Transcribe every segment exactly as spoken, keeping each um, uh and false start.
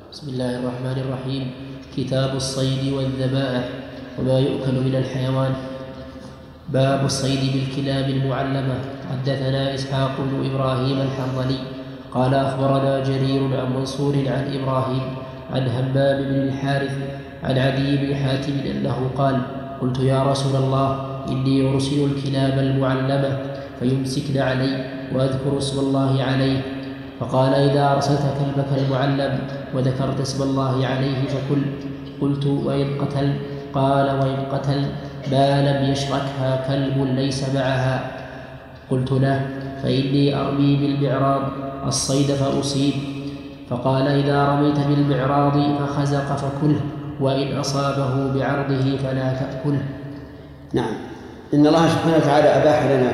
بسم الله الرحمن الرحيم. كتاب الصيد والذبائح وما يؤكل من الحيوان. باب الصيد بالكلاب المعلمة. حدثنا إسحاق بن إبراهيم الحنظلي قال أخبرنا جرير عن منصور عن إبراهيم عن همام بن الحارث عن عدي بن حاتم أنه قال: قلت يا رسول الله إني أرسل الكلاب المعلمة فيمسكن علي وأذكر اسم الله عليه، فقال: إذا أرسلت كلبك المعلم وذكرت اسم الله عليه فكل. قلت: وإن قتل؟ قال: وإن قتل ما لم يشركها كلب ليس معها. قلت له: فإني أرمي بالمعراض الصيد فأصيب. فقال: إذا رميت بالمعراض فخزق فكله، وإن أصابه بعرضه فلا تأكله. نعم. إن الله سبحانه وتعالى أباح لنا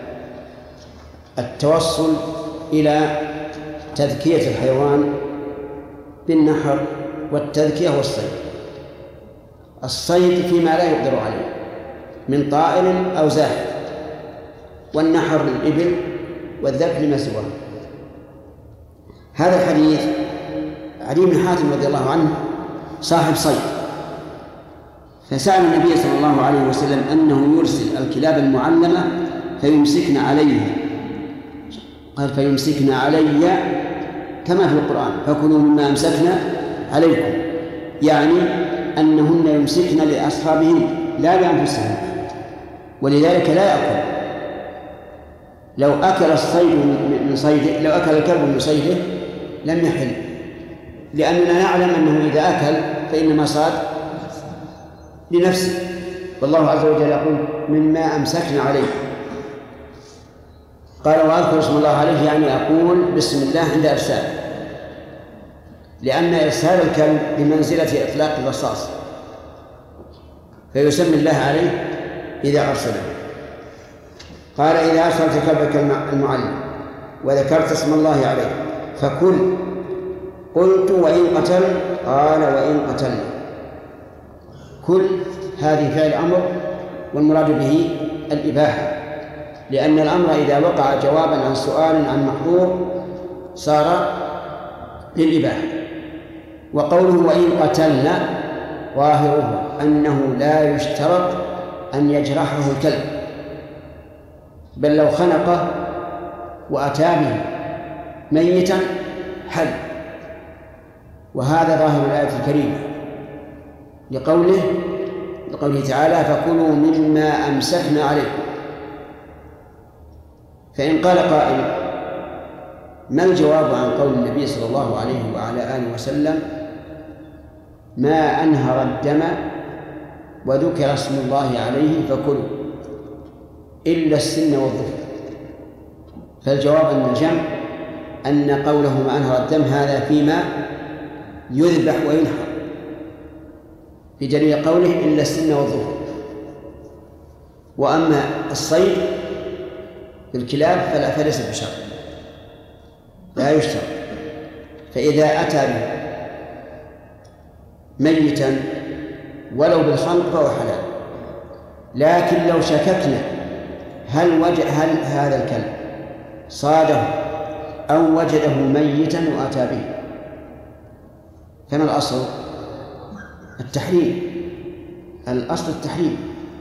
التوصل إلى تذكية الحيوان بالنحر والتذكية والصيد. الصيد فيما لا يقدر عليه من طائر أو زاحف، والنحر للإبل والذبح لما سواه. هذا الحديث عدي بن حاتم رضي الله عنه صاحب صيد، فسأل النبي صلى الله عليه وسلم أنه يرسل الكلاب المعلمة فيمسكن عليه، قال: فيمسكن علي كما في القرآن: فكلوا مما أمسكنا عليكم، يعني أنهن يمسكن لأصحابهن لا لأنفسهن، ولذلك لا يأكل. لو أكل الصيد من صيده، لو أكل الكلب من صيده لم يحل، لأننا نعلم أنه إذا أكل فإنما صاد لنفسه، والله عز وجل يقول: مما أمسكنا عليه. قال: وأذكر اسم الله عليه، يعني أقول بسم الله عند إرسال، لأن إرسال الكلب بمنزلة إطلاق الرصاص، فيسمي الله عليه إذا أرسله. قال: إذا أرسلت كلبك المعلم وذكرت اسم الله عليه فكل. قلت: وإن قتل؟ قال: وإن قتل. كل هذه فعل أمر، والمراد به الإباحة، لأن الأمر إذا وقع جوابا عن سؤال عن محظور صار للإباحة. وقوله وإن قتلنا ظاهره أنه لا يشترط أن يجرحه الكلب، بل لو خنقه وأتى به ميتا حل، وهذا ظاهر الآية الكريمة لقوله لقوله تعالى: فكلوا مما أمسكنا عليكم. فإن قال قائل: ما الجواب عن قول النبي صلى الله عليه وعلى آله وسلم: ما أنهر الدم وذكر اسم الله عليه فكلوا إلا السن والظفر؟ فالجواب أن الجمع أن قوله ما أنهر الدم هذا فيما يذبح وينحر، بدليل قوله إلا السن والظفر. وأما الصيد بالكلاب فلا فليس بشرط، لا يشترط. فإذا أتى به ميتا ولو بالخنق فهو حلال، لكن لو شككنا هل وجد هل هذا الكلب صاده أو وجده ميتا وأتى به، فما الأصل؟ التحريم. الأصل التحريم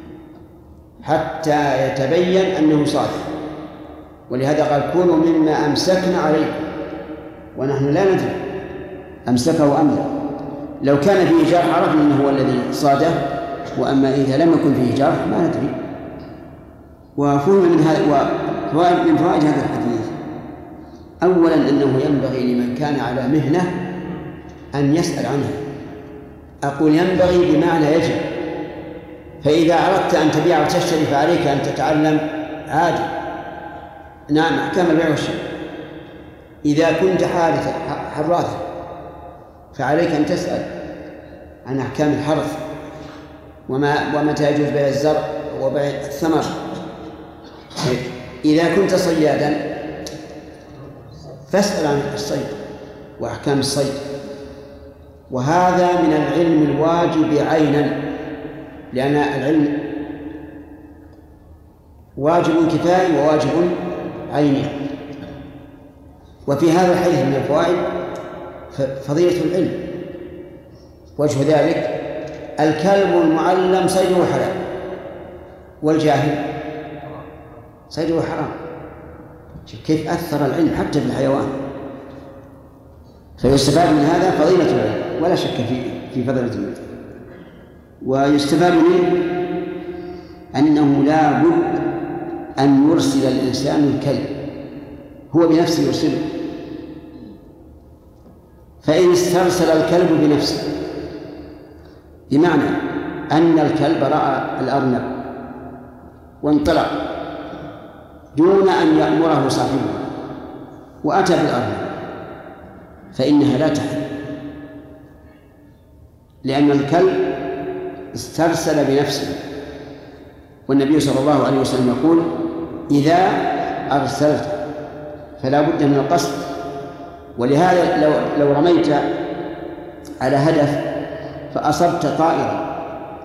حتى يتبين أنه صاد، ولهذا قال: كونوا مما أمسكنا عليكم، ونحن لا ندري أمسكه أم لا. لو كان فيه جرح عرفنا أنه هو الذي صاده، وأما إذا لم يكن فيه جرح ما ندري. وفهم من هذا وفوائد من فوائد هذا الحديث: أولا أنه ينبغي لمن كان على مهنة أن يسأل عنها. أقول ينبغي بمعنى يجب، فإذا أردت أن تبيع وتشتري فعليك أن تتعلم عادي، نعم، أحكام البيع والشراء. إذا كنت حارثا حراثا فعليك أن تسأل عن أحكام الحرث، وما ومتى يجوز بيع الزرع وبيع الثمر. إذا كنت صيادا فاسأل عن الصيد وأحكام الصيد، وهذا من العلم الواجب عينا، لأن العلم واجب كفائي وواجب عيني. وفي هذا الحديث من الفوائد فضيلة العلم. وجه ذلك الكلب المعلم صيده حلال، والجاهل صيده حرام. كيف أثر العلم حتى في الحيوان. فيستفاد من هذا فضيلة العلم ولا شك في في فضيلة العلم. ويستفاد منه أنه لا بد أن يرسل الإنسان الكلب، هو بنفسه يرسله. فإن استرسل الكلب بنفسه، بمعنى أن الكلب رأى الأرنب وانطلق دون أن يأمره صاحبه وأتى بالأرنب، فإنها لا تحل، لأن الكلب استرسل بنفسه. والنبي صلى الله عليه وسلم يقول: إذا أرسلت فلا بد من القصد. ولهذا لو, لو رميت على هدف فأصبت طائرا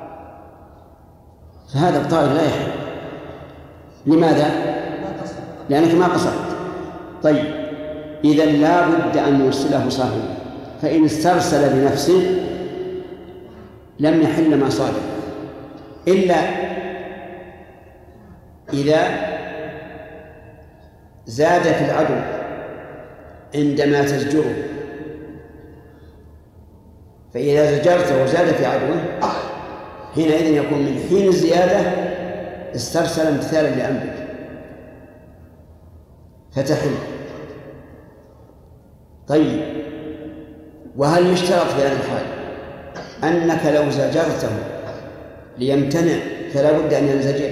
فهذا الطائر لا يحل. لماذا؟ لأنك ما قصدت. طيب، إذا لا بد أن يرسله صاحبه، فإن استرسل بنفسه لم يحل ما صاده، إلا إذا زاد في العدو عندما تزجره. فإذا زجرته وزاد في عدوه حينئذ يكون من حين الزيادة استرسل امتثالا لأمرك فتحل. طيب، وهل يشترط في هذا الحال أنك لو زجرته ليمتنع فلا بد أن ينزجر،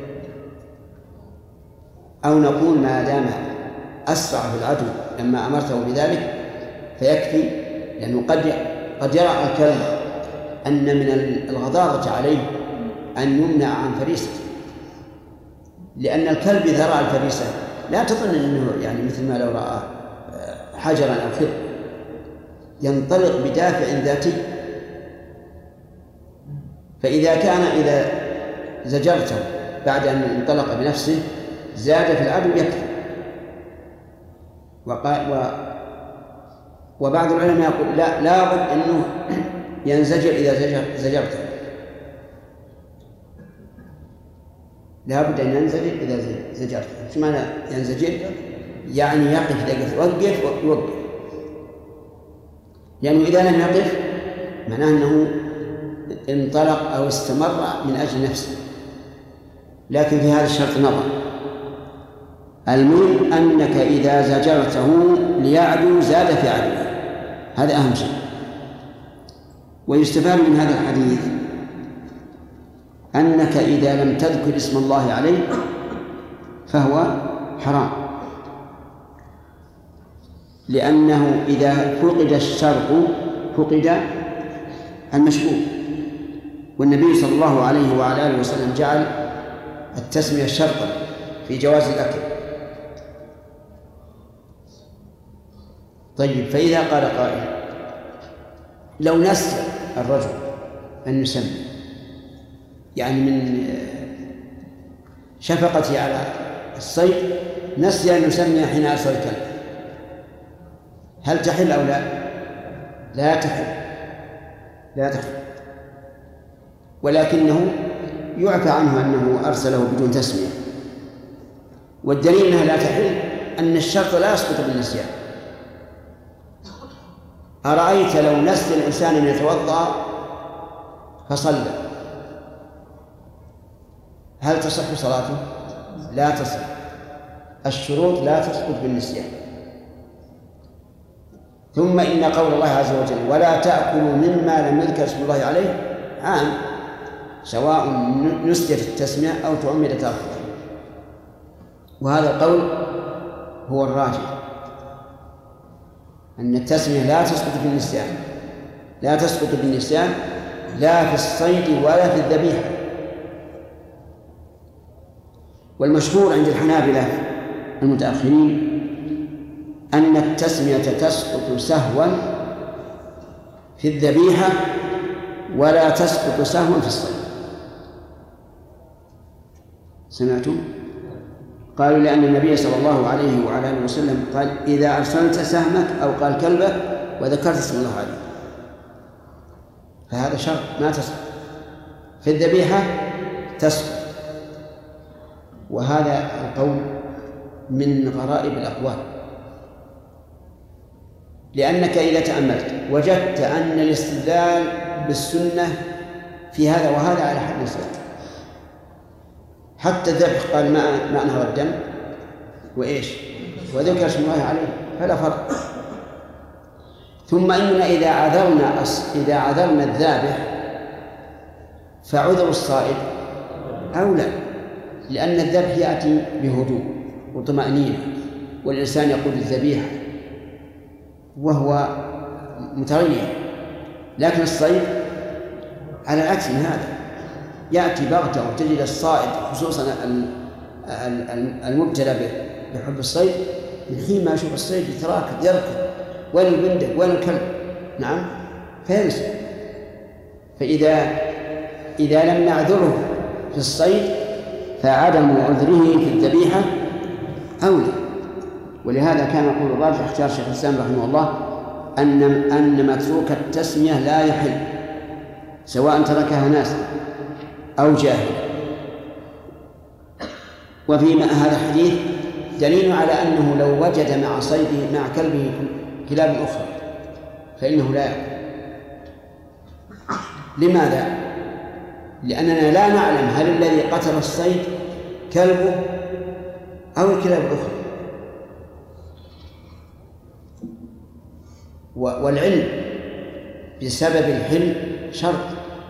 أو نقول ما دام أسرع في العدو لما أمرته بذلك فيكفي؟ لأنه قد قد يرى الكلب أن من الغضاضة عليه أن يمنع عن فريسته، لأن الكلب إذا رأى الفريسة لا تظن أنه يعني مثل ما لو رأى حجرا أو خضر، ينطلق بدافع ذاتي. فإذا كان إذا زجرته بعد أن انطلق بنفسه زاد في العدو يكفي. و... وبعض العلماء يقول لا لا بد أنه ينزجر إذا زجر زجرته، لا بد أن ينزجر إذا زجرته. شو معنى ينزجر؟ يعني يقف، إذا وقف وقف، لأنه يعني إذا لم يقف معناه أنه انطلق أو استمر من أجل نفسه. لكن في هذا الشرط نظر. المهم أنك إذا زجرته ليعدو زاد في عدوه، هذا أهم شيء. ويستفاد من هذا الحديث أنك إذا لم تذكر اسم الله عليه فهو حرام، لأنه إذا فقد الشرط فقد المشروع. والنبي صلى الله عليه وعلى آله وسلم جعل التسمية شرطا في جواز الأكل. طيب، فإذا قال قائل لو نسي الرجل أن يسمي، يعني من شفقته على الصيد نسي أن يسمي حين أرسل الكلب، هل تحل أو لا؟ لا تحل، لا تحل، ولكنه يعفى عنه أنه أرسله بدون تسمية. والدليل أنها لا تحل أن الشرط لا يسقط بالنسيان. أرأيت لو نسي الإنسان أن يتوضأ فصلى، هل تصح صلاته؟ لا تصح. الشروط لا تسقط بالنسيان. ثم إن قول الله عز وجل ولا تأكلوا مما لم يذكر اسم الله عليه عام، سواء نسيت التسمية أو تعمد تأخذ. وهذا القول هو الراجح، أن التسمية لا تسقط بالنسيان، لا تسقط بالنسيان لا في الصيد ولا في الذبيحة. والمشهور عند الحنابلة المتأخرين أن التسمية تسقط سهوا في الذبيحة ولا تسقط سهوا في الصيد. سمعتم؟ قالوا لأن النبي صلى الله عليه وعلى آله وسلم قال إذا أرسلت سهمك أو قال كلبك وذكرت اسم الله عليه، فهذا شرط ما تصح. في الذبيحة تصح. وهذا القول من غرائب الأقوال، لأنك إذا تأملت وجدت أن الاستدلال بالسنة في هذا وهذا على حد سواء. حتى الذبح قال ما ما أنهر الدم وإيش وذكر اسم الله عليه، فلا فرق. ثم إننا إذا عذرنا إذا عذرنا الذابح فعذر الصائد أولى، لأن الذبح يأتي بهدوء وطمأنينة، والإنسان يقول الذبيحة وهو متريح. لكن الصيد على العكس من هذا، يأتي بغتة وتجد الصائد خصوصا المبتلى بحب الصيد من حين ما يشوف الصيد يتراكض يركض، وين البندق وين الكلب، نعم فينسى. فإذا إذا لم نعذره في الصيد فعدم عذره في الذبيحة أولى. ولهذا كان يقول الراجح اختيار شيخ الإسلام رحمه الله أن أن متروك التسمية لا يحل، سواء تركها ناس أو جاهل. وفي هذا الحديث دليل على أنه لو وجد مع صيده مع كلبه كلاب أخرى فإنه لا يأكل. لماذا؟ لأننا لا نعلم هل الذي قتل الصيد كلبه أو الكلاب الأخرى، والعلم بسبب الحل شرط.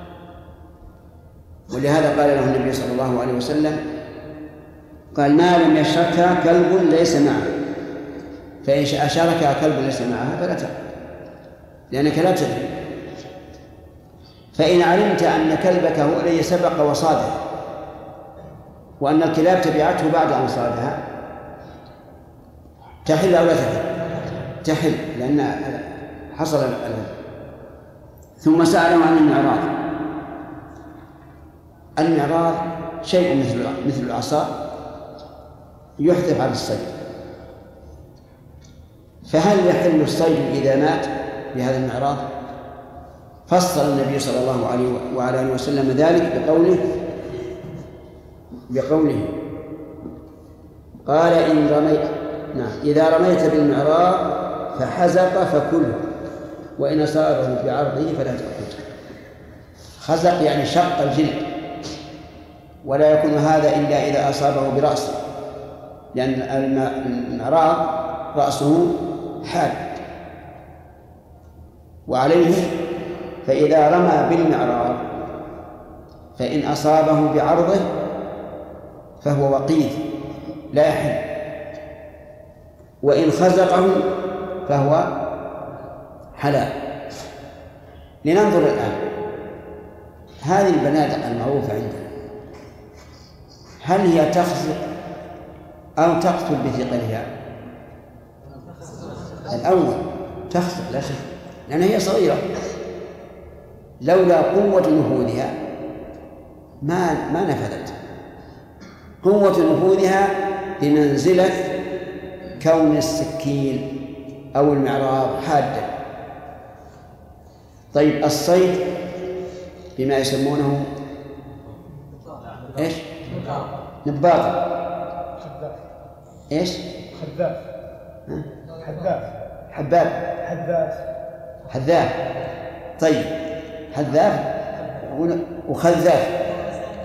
ولهذا قال له النبي صلى الله عليه وسلم قال ما لم يشركها كلب ليس معه، فإن أشاركها كلب ليس معها فلا تأكل لأنك لا تدري. فإن علمت أن كلبك هو الذي سبق وصاده وأن الكلاب تبعته بعد أن صادها تحل أو لا تحل؟ تحل، لأن حصل الأذى. ثم سألوا عن المعراض. المعراض شيء مثل مثل العصا يحذف على الصيد، فهل يحل الصيد إذا مات بهذا المعراض؟ فصل النبي صلى الله عليه وعلى آله وسلم ذلك بقوله بقوله قال إن رميت نعم إذا رميت بالمعراض فحزق فكله وإن أصابه بعرضه فلا تأكله. خزق يعني شق الجلد، ولا يكون هذا إلا إذا أصابه برأسه، لأن المعراض رأسه حاد. وعليه فإذا رمى بالمعراض فإن أصابه بعرضه فهو وقيد لا يحل، وإن خزقه فهو حلال. لننظر الآن هذه البنادق المعروفة عندنا هل هي تخزق أو تقتل بثقلها؟ الأول تخزق لا شك، لأنها هي صغيرة، لولا قوة نفوذها ما ما نفذت. قوة نفوذها بمنزلة كون السكين أو المعراض حادة. طيب الصيد بما يسمونه إيش؟ نباطة. إيش؟ خذاف. حذاف. حباب. حذاف. حذاف. طيب حذاف وخذاف.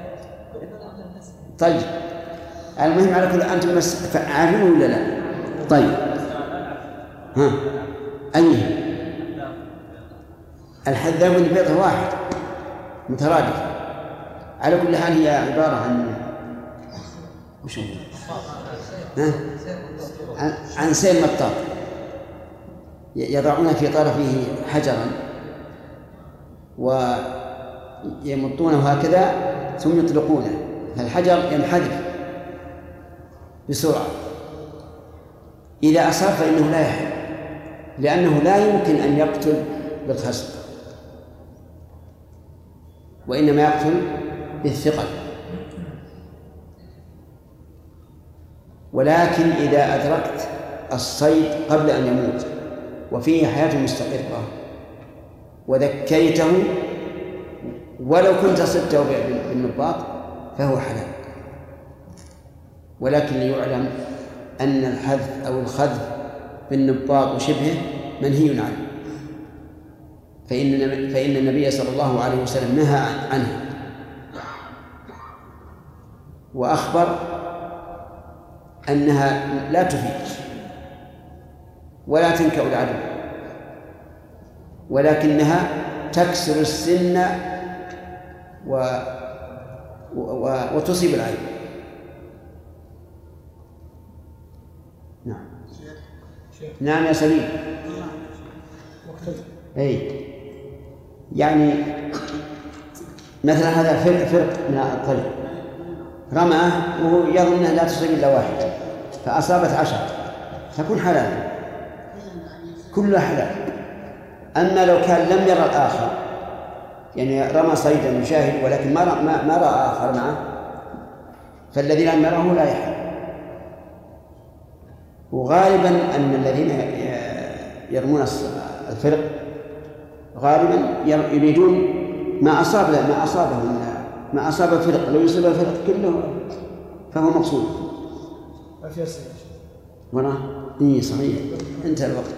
طيب المهم على كل أنتم فعالون ولا لا؟ طيب ها أيها الحذاف والنبيطة واحد مترادف. على كل حال هي عبارة عن وش هو؟ ها؟ عن, عن سيل مطاط يضعون في طرفه حجرا ويمطونه هكذا ثم يطلقونه، فالحجر ينحذف بسرعة. إذا أصاب فإنه لا يحل، لأنه لا يمكن أن يقتل بالخزق، وإنما يقتل بالثقل. ولكن إذا أدركت الصيد قبل أن يموت وفيه حياة مستقرة وذكيته ولو كنت صدته بالنباط فهو حلال، ولكن ليعلم أن الحذف أو الخذف بالنباط وشبهه منهي عنه، فإن فإن النبي صلى الله عليه وسلم نهى عنه وأخبر أنها لا تفيد ولا تنكأ العدو، ولكنها تكسر السن و... و... وتصيب العين. نعم نعم يا سليم. أي يعني مثلا هذا فرق فرق من الطريق رماه وهو يظن أنها لا تصيب إلا واحد فأصابت عشرة تكون حلالا كلها حلال. أما لو كان لم يرى الآخر يعني رمى صيدا يشاهد ولكن ما رأى, ما رأى آخر معه فالذي لم يره لا يحل. وغالبا أن الذين يرمون الفرق غالبا يريدون ما أصاب ما أصابهم ما أصاب الفرق، لو يصيب الفرق كله فهو مقصود. ما في أسئلة وراه إيه صحيح انتهى الوقت.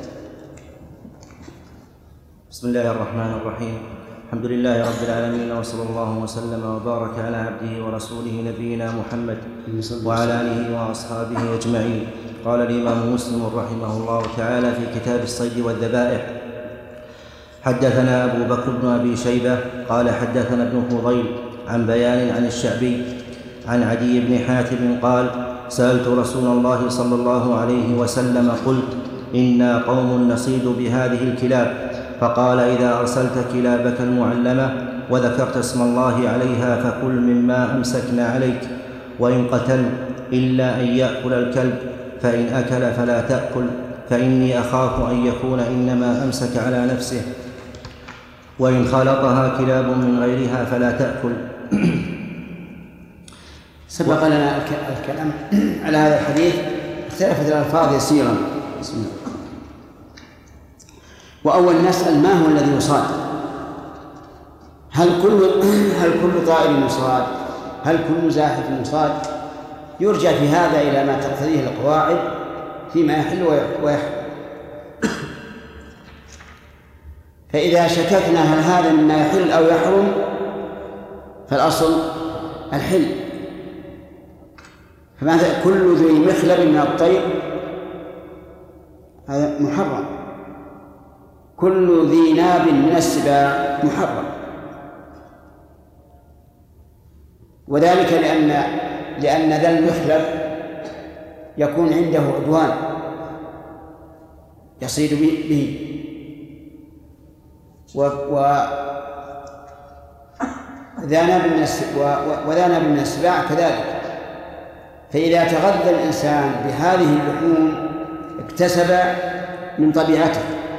بسم الله الرحمن الرحيم. الحمد لله رب العالمين وصلى الله وسلم وبارك على عبده ورسوله نبينا محمد وعلى آله وأصحابه أجمعين. قال الإمام مسلم رحمه الله تعالى في كتاب الصيد والذبائح: حدثنا أبو بكر بن أبي شيبة قال حدثنا ابن فضيل عن بيان عن الشعبي عن عدي بن حاتم قال: سألت رسول الله صلى الله عليه وسلم قلت: إنا قوم نصيد بهذه الكلاب، فقال: إذا أرسلت كلابك المعلمة وذكرت اسم الله عليها فكل مما أمسكنا عليك، وإن قتل إلا أن يأكل الكلب، فإن أكل فلا تأكل، فإني أخاف أن يكون إنما أمسك على نفسه، وإن خالطها كلاب من غيرها فلا تأكل. سبق لنا الكلام على هذا الحديث، اختلفت الألفاظ يسيرا. بسم الله. وأول نسأل: ما هو الذي يصاد؟ هل كل هل كل طائر يصاد؟ هل كل زاحف يصاد؟ يرجع في هذا إلى ما تقتضيه القواعد فيما يحل ويحرم. فإذا شككنا هل هذا مما يحل أو يحرم فالأصل الحل. فماذا كل ذي مخلب من الطير هذا محرم، كل ذي ناب من السباع محرم، وذلك لأن لأن ذا المخلب يكون عنده عدوان يصيد به، وذا ناب من السباع كذلك. فإذا تغذى الإنسان بهذه اللحوم اكتسب من طبيعته،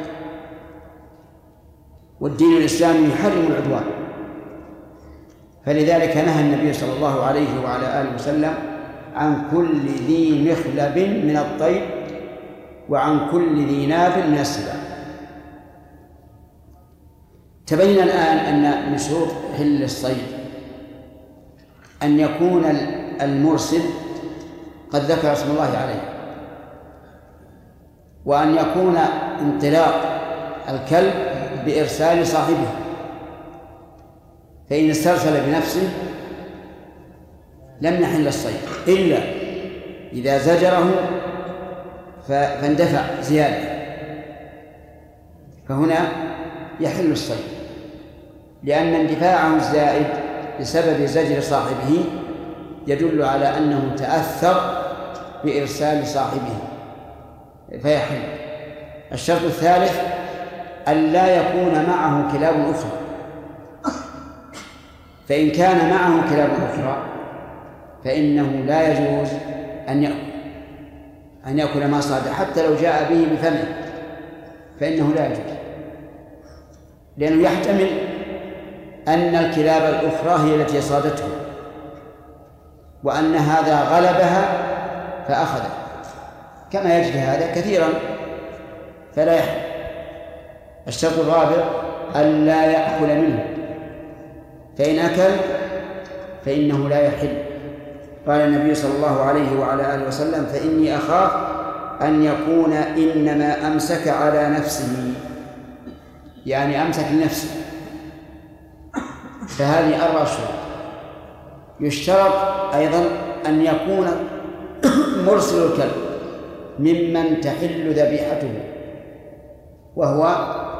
والدين الإسلامي يحرم العدوان. فلذلك نهى النبي صلى الله عليه وعلى آله وسلم عن كل ذي مخلب من الطير وعن كل ذي ناب من السباع. تبين الآن أن من شروط حل الصيد أن يكون المرسل قد ذكر اسم الله عليه، وأن يكون انطلاق الكلب بإرسال صاحبه، فإن استرسل بنفسه لم يحل الصيد إلا إذا زجره فاندفع زيادة، فهنا يحل الصيد، لأن اندفاعه الزائد بسبب زجر صاحبه يدل على أنه تأثر بإرسال صاحبه فيحل. الشرط الثالث أن لا يكون معه كلاب أخرى، فإن كان معه كلاب أخرى فإنه لا يجوز أن يأكل أن يأكل ما صاد، حتى لو جاء به بفمه فإنه لا يجوز، لأنه يحتمل أن الكلاب الأخرى هي التي صادته وأن هذا غلبها فأخذه، كما يجري هذا كثيرا، فلا يحل. الشرط الرابع ألا يأكل منه، فإن أكل فإنه لا يحل. قال النبي صلى الله عليه وعلى آله وسلم: فإني أخاف أن يكون إنما أمسك على نفسه، يعني أمسك لنفسه. فهذه أربع شروط. يشترط أيضا أن يكون مرسل الكلب ممن تحل ذبيحته، وهو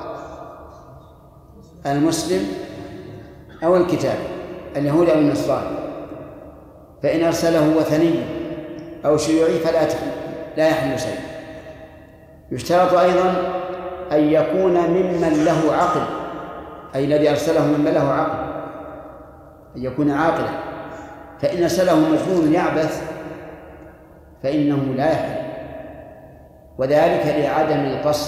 المسلم أو الكتاب، اليهود أو النصارى. فإن أرسله وثني أو شيوعي فلا تحل، لا يحل شيء. يشترط أيضا أن يكون ممن له عقل، أي الذي أرسله ممن له عقل، أن يكون عاقلا. فإن أرسله مجنون يعبث فإنه لا يحل، وذلك لعدم القصد،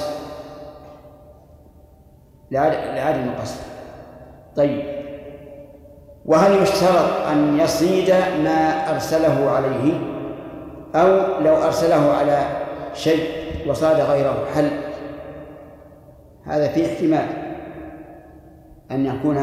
لعدم القصد. طيب، وهل يشترط أن يصيد ما أرسله عليه، أو لو أرسله على شيء وصاد غيره حل؟ هذا فيه احتمال أن يكون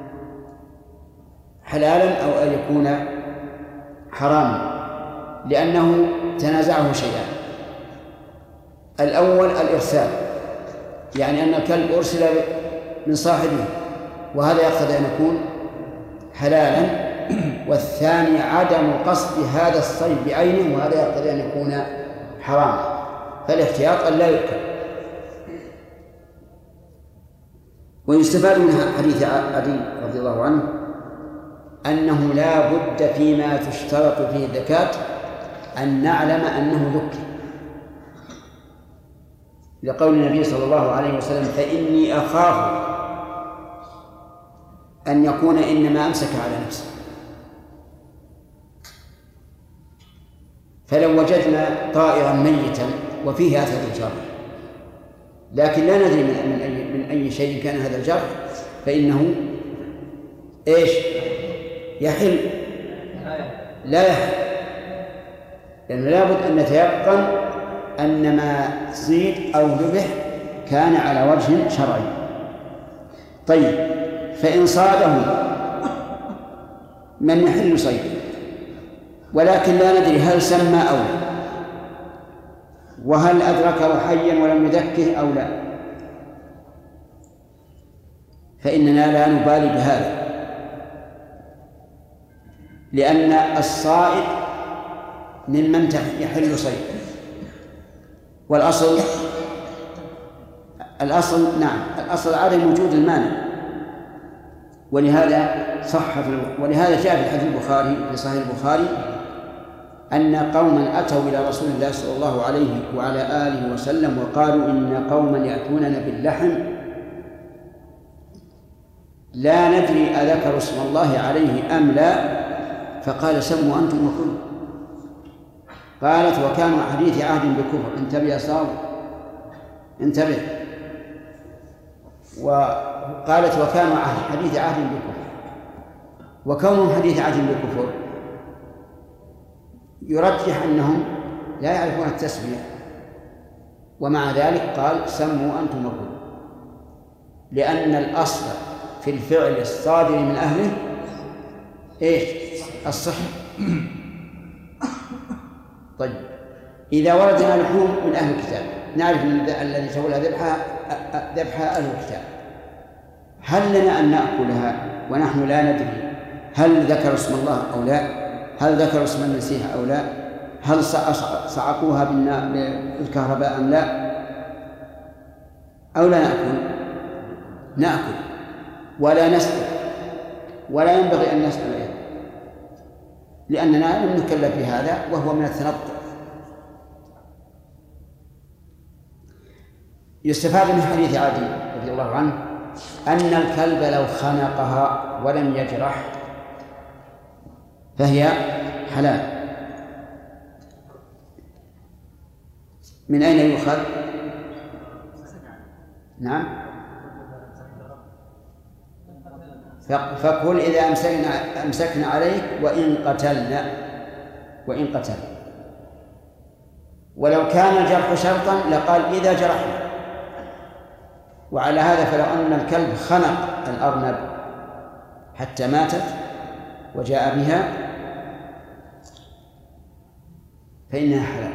حلالا أو أن يكون حراما، لأنه تنازعه شيئان. الأول الإرسال، يعني أن الكلب أرسل من صاحبه، وهذا يقتضي أن يكون حلالا. والثاني عدم قصد هذا الصيد بعينه، وهذا يقتضي أن يكون حراما. فالاحتياط أن لا يؤكل. ويستفاد من حديث علي رضي الله عنه أنه لا بد فيما تشترط فيه الزكاة أن نعلم أنه ذكي، لقول النبي صلى الله عليه وسلم: فإني أخاف أن يكون إنما أمسك على نفسه. فلو وجدنا طائرا ميتا وفيه أثر الجرح، لكن لا ندري من أي, من أي شيء كان هذا الجرح، فإنه إيش؟ يحل؟ لا يحل، لأنه لابد أن نتيقن أن ما صيد أو ذبح كان على وجه شرعي. طيب، فإن صاده من يحل صيده ولكن لا ندري هل سمى أو لا، وهل أدركه حيا ولم يذكه أو لا، فإننا لا نبالي بهذا، لأن الصائد ممن يحل صيده. والأصل الأصل نعم الأصل عدم وجود المانع، ولهذا صح ولهذا جاء في حديث البخاري في صحيح البخاري أن قوما أتوا إلى رسول الله صلى الله عليه وعلى آله وسلم وقالوا: إن قوما يأتوننا باللحم لا ندري أذكر اسم الله عليه أم لا، فقال: سموا أنتم وكلوا. قالت: وكانوا حديث عهد بكفر. انتبه يا صاحب، انتبه. وقالت: وكانوا حديث عهد بكفر. وكونهم حديث عهد بكفر يرجح أنهم لا يعرفون التسمية، ومع ذلك قال: سموا أنتم وكلوا، لأن الأصل في الفعل الصادر من أهله إيش؟ الصحة. طيب، إذا وردنا لحوم من أهل الكتاب نعرف أن الذي تولى ذبحها ذبحها أهل الكتاب، هل لنا أن نأكلها ونحن لا ندري هل ذكر اسم الله أو لا؟ هل ذكر اسم المسيح أو لا؟ هل صعقوها بالكهرباء أم لا؟ أو لا نأكل؟ نأكل ولا نسأل، ولا ينبغي أن نسأل أيضا، لأننا لم نكلف بهذا وهو من التنطع. يستفاد من حديث عدي رضي الله عنه أن الكلب لو خنقها ولم يجرح فهي حلال. من أين يؤخذ؟ نعم، فقل إذا أمسكنا, أمسكنا عليك وإن قتلنا وإن قتل. ولو كان الجرح شرطا لقال إذا جرحنا، وعلى هذا فلو أن الكلب خنق الأرنب حتى ماتت وجاء بها فإنها حلال.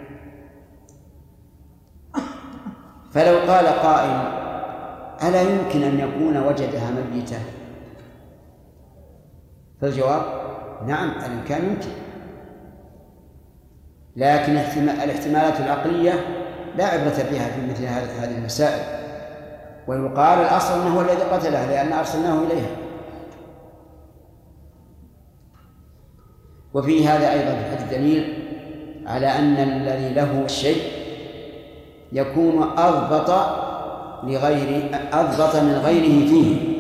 فلو قال قائل ألا يمكن أن يكون وجدها ميتة؟ فالجواب نعم، الإمكان يمكن، لكن الاحتمالات العقلية لا عبرة بها في مثل هذه المسائل، ويقال الأصل أنه هو الذي قتلها لأن أرسلناه إليها. وفي هذا أيضا الحديث دليل على أن الذي له الشيء يكون أضبط لغير أضبط من غيره فيه.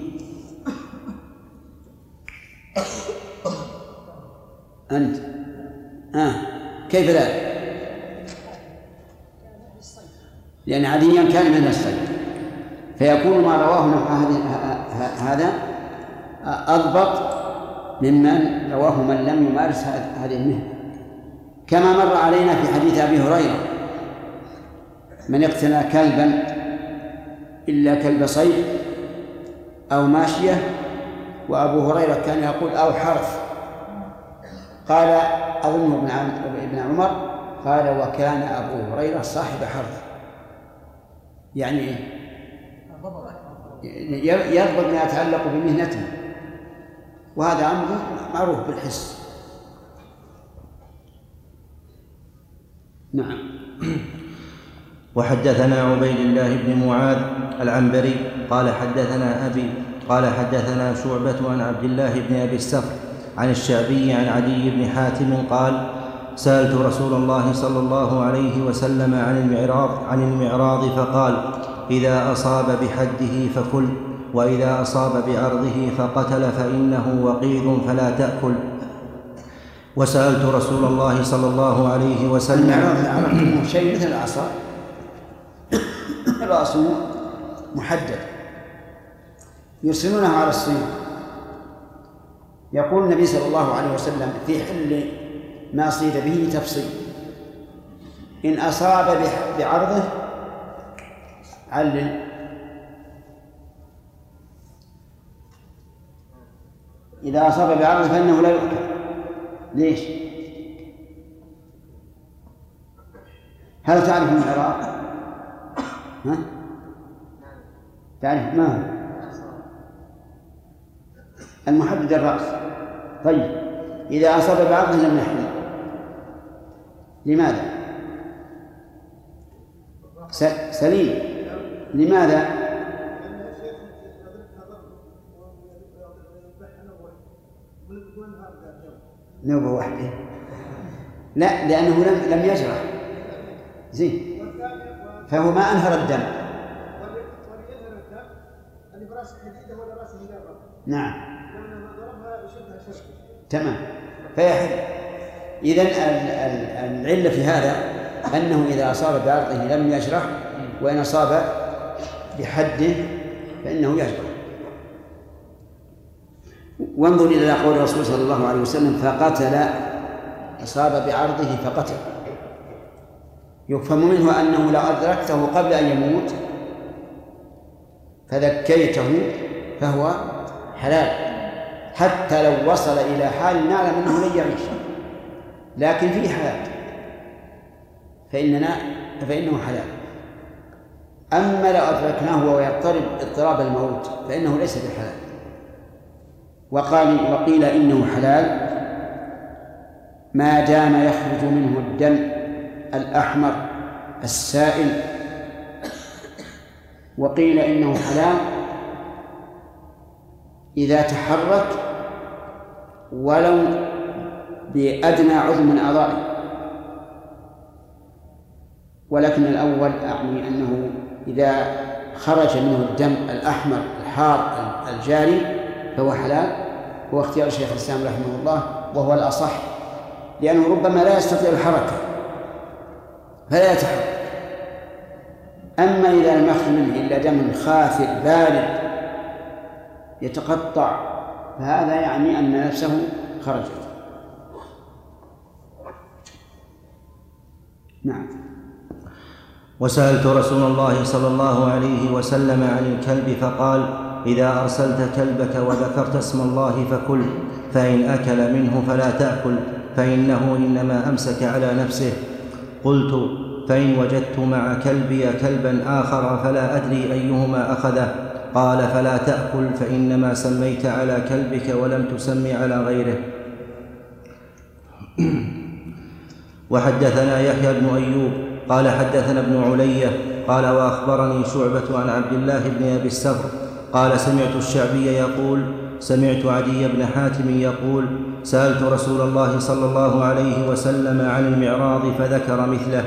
أنت آه كيف ذلك؟ لأن عاديا كان من الصيد، فيكون ما رواه هذا أضبط ممن رواه من لم يمارس هذه المهنة، كما مر علينا في حديث أبي هريرة: من اقتنى كلبا إلا كلب صيد أو ماشية، وأبو هريرة كان يقول أو حرث، قال أظنه ابن عمر قال وكان أبو هريرة صاحب حرث، يعني يضبط ما يتعلق بمهنته، وهذا أمر معروف بالحس. نعم. وحدثنا عبيد الله بن معاذ العنبري قال حدثنا أبي قال حدثنا شعبة عن عبد الله بن أبي السفر عن الشعبي عن عدي بن حاتم قال سألت رسول الله صلى الله عليه وسلم عن المعراض عن المعراض فقال إذا أصاب بحده فكل، وإذا أصاب بعرضه فقتل فإنه وقيض فلا تأكل. وسألت رسول الله صلى الله عليه وسلم المعراض شيء مثل العصا، رأسه محدد يرسلونه على الصيد. يقول النبي صلى الله عليه وسلم في حل ما صيد به تفصيل: إن أصاب بعرضه علل، إذا أصاب بعرضه فإنه لا يؤكل. ليش؟ هل تعرف المعراض؟ ها؟ تعرف ما هو؟ المحدد الرأس. طيب إذا أصاب بعرضه لم يحمل، لماذا؟ سليم. لماذا؟ نوبة واحدة؟ لا، لأنه لم لم يجرح زين، فهو ما أنهر الدم. نعم تمام، فيحل. إذن العلة في هذا أنه إذا أصاب بعرضه لم يجرح، وإن أصاب بحده فإنه يجرح. وانظر إلى قول الرسول صلى الله عليه وسلم: فقتل، أصاب بعرضه فقتل. يفهم منه أنه لو أدركته قبل أن يموت فذكيته فهو حلال، حتى لو وصل إلى حال نعلم أنه لن يعيش، لكن فيه حياة فإننا فإنه حلال. أما لو أدركناه وهو يضطرب اضطراب الموت فإنه ليس بحلال. وقال وقيل إنه حلال ما دام يخرج منه الدم الأحمر السائل، وقيل إنه حلال إذا تحرك ولو بأدنى عضو من أعضائه. ولكن الأول أعني أنه إذا خرج منه الدم الأحمر الحار الجاري فهو حلال، هو اختيار شيخ الإسلام رحمه الله، وهو الأصح، لأنه ربما لا يستطيع الحركة فلا يتحرك. أما إذا لم يخرج منه إلا دم خاثر بارد يتقطع فهذا يعني أن نفسه خرجت. نعم. وسألت رسول الله صلى الله عليه وسلم عن الكلب فقال: إذا أرسلت كلبك وذكرت اسم الله فكل، فإن أكل منه فلا تأكل، فإنه إنما أمسك على نفسه. قلت: فإن وجدت مع كلبي كلبا آخر فلا أدري أيهما أخذه. قال: فلا تأكل، فإنما سميت على كلبك ولم تسمي على غيره. وحدثنا يحيى بن أيوب قال حدثنا ابن علية قال: وأخبرني شعبة عن عبد الله بن أبي السفر قال: سمعت الشعبي يقول: سمعت عدي بن حاتم يقول: سألت رسول الله صلى الله عليه وسلم عن المعراض فذكر مثله.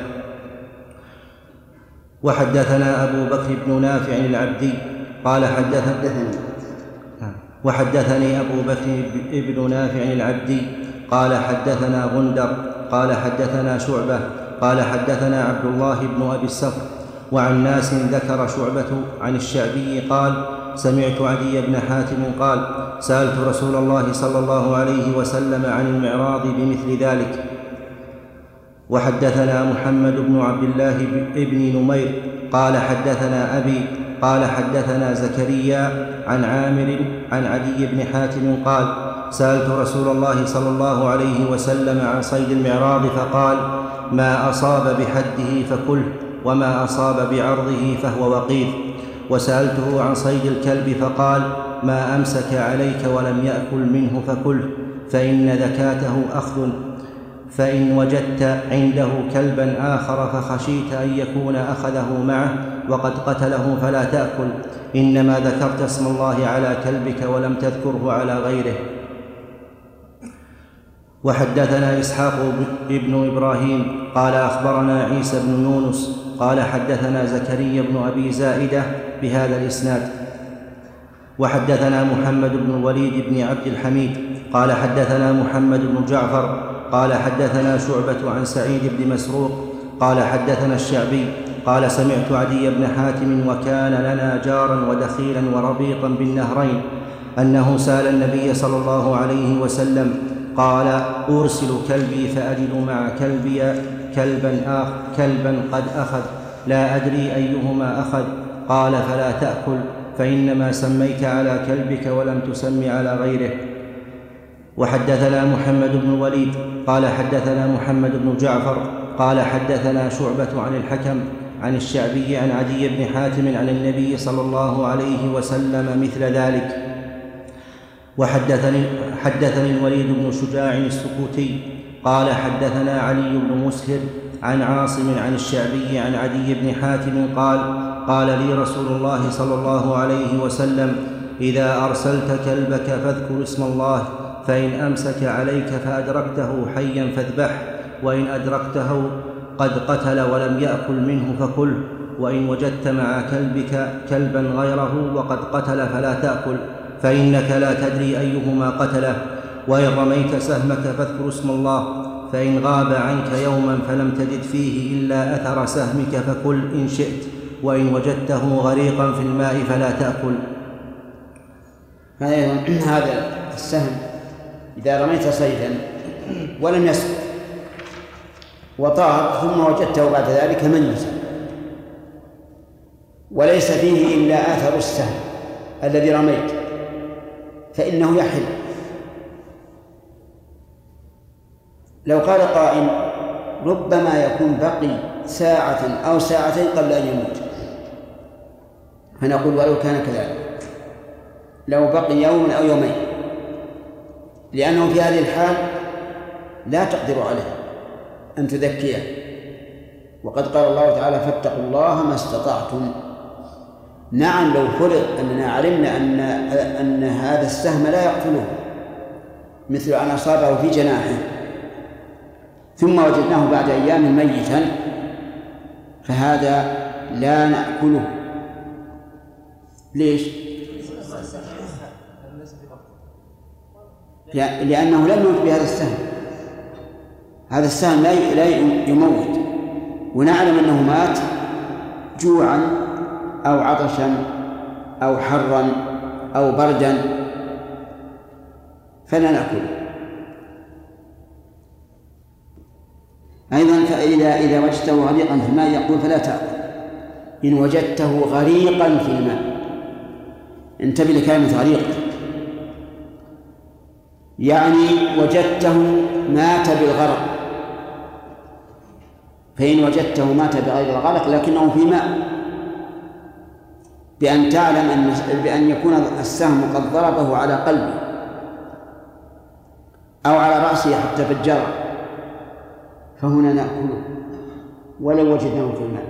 وحدثنا أبو بكر بن نافع العبدي قال حدثني وحدثني أبو بكر بن نافع العبدي قال حدثنا غندر قال حدثنا شعبة قال حدثنا عبد الله بن أبي السفر. وعن ناس ذكر شعبة عن الشعبي قال: سمعت عدي بن حاتم قال: سألت رسول الله صلى الله عليه وسلم عن المعراض بمثل ذلك. وحدثنا محمد بن عبد الله بن نمير قال حدثنا أبي قال حدثنا زكريا عن عامر عن عدي بن حاتم قال: سألت رسول الله صلى الله عليه وسلم عن صيد المعراض فقال: ما أصاب بحده فكله، وما أصاب بعرضه فهو وقيف. وسألته عن صيد الكلب فقال: ما أمسك عليك ولم يأكل منه فكله، فإن ذكاته أخذ. فإن وجدت عنده كلبا آخر فخشيت أن يكون أخذه معه وقد قتله فلا تأكل، إنما ذكرت اسم الله على كلبك ولم تذكره على غيره. وحدثنا إسحاق بن إبراهيم قال أخبرنا عيسى بن يونس قال حدثنا زكريا بن أبي زائدة بهذا الإسناد. وحدثنا محمد بن الوليد بن عبد الحميد قال حدثنا محمد بن جعفر قال حدثنا شعبة عن سعيد بن مسروق قال حدثنا الشعبي قال: سمعت عدي بن حاتم وكان لنا جارا ودخيلا وربيطا بالنهرين أنه سأل النبي صلى الله عليه وسلم قال: أرسل كلبي فأجد مع كلبي كلبا آخر كلبا قد أخذ، لا أدري أيهما أخذ. قال: فلا تأكل، فإنما سميت على كلبك ولم تسم على غيره. وحدثنا محمد بن الوليد قال حدثنا محمد بن جعفر قال حدثنا شعبة عن الحكم عن الشعبي عن عدي بن حاتم عن النبي صلى الله عليه وسلم مثل ذلك. وحدثني حدثني الوليد بن شجاع السكوتي قال حدثنا علي بن مسهر عن عاصم عن الشعبي عن عدي بن حاتم قال: قال لي رسول الله صلى الله عليه وسلم: إذا أرسلت كلبك فاذكر اسم الله، فإن أمسك عليك فأدركته حيا فاذبحه، وإن أدركته قد قتل ولم يأكل منه فكله، وإن وجدت مع كلبك كلبا غيره وقد قتل فلا تأكل، فإنك لا تدري أيهما قتله. وإن رميت سهمك فاذكر اسم الله، فإن غاب عنك يوما فلم تجد فيه إلا أثر سهمك فكل إن شئت، وإن وجدته غريقا في الماء فلا تأكل. هذا السهم إذا رميت صيدا ولم يسقط وطار ثم وجدته بعد ذلك منيسا وليس فيه إلا آثر السهم الذي رميت، فإنه يحل. لو قال قائل: ربما يكون بقي ساعة أو ساعتين قبل أن يموت، فنقول: ولو كان كذلك، لو بقي يوم أو يومين، لأنه في هذه الحال لا تقدر عليه أن تذكيه، وقد قال الله تعالى: فاتقوا الله ما استطعتم. نعم، لو فرض أننا علمنا أن أن هذا السهم لا يقتله، مثل أن أصابه في جناحه ثم وجدناه بعد أيام ميتا، فهذا لا نأكله. ليش؟ لأنه لم يموت بهذا السهم. هذا السهم لا يموت، ونعلم أنه مات جوعا أو عطشا أو حرا أو بردا، فلا نأكله. أيضا فإذا إذا وجدته غريقا في الماء يقول: فلا تأكل. إن وجدته غريقا في الماء. انتبه لكلمة غريق، يعني وجدته مات بالغرق. فإن وجدته مات بغير الغرق لكنه في ماء، بأن تعلم أن بأن يكون السهم قد ضربه على قلبه أو على رأسه حتى فجره، فهنا نأكله ولو وجدناه في الماء.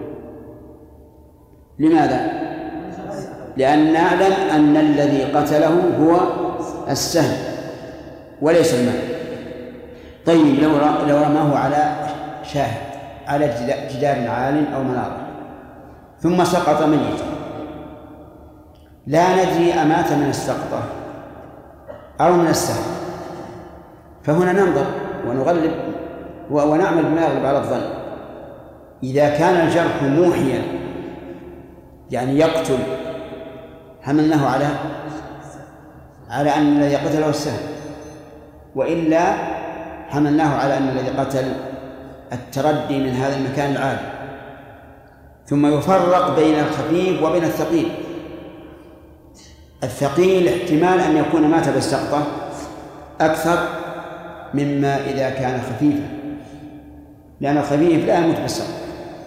لماذا؟ لأن نعلم أن الذي قتله هو السهم وليس الماء. طيب لو لو رماه على شاهد على جدار عال أو منارة ثم سقط ميتا، لا ندري أمات من السقطة أو من السهم، فهنا ننظر ونغلب ونعمل بما يغلب على الظن. إذا كان الجرح موحيا يعني يقتل حملناه على على أن الذي قتله السهم، وإلا حملناه على أن الذي قتل التردي من هذا المكان العالي. ثم يفرق بين الخفيف وبين الثقيل. الثقيل احتمال أن يكون مات بالسقطة أكثر مما إذا كان خفيفا، لأن الخفيف لا يموت بالسقطة.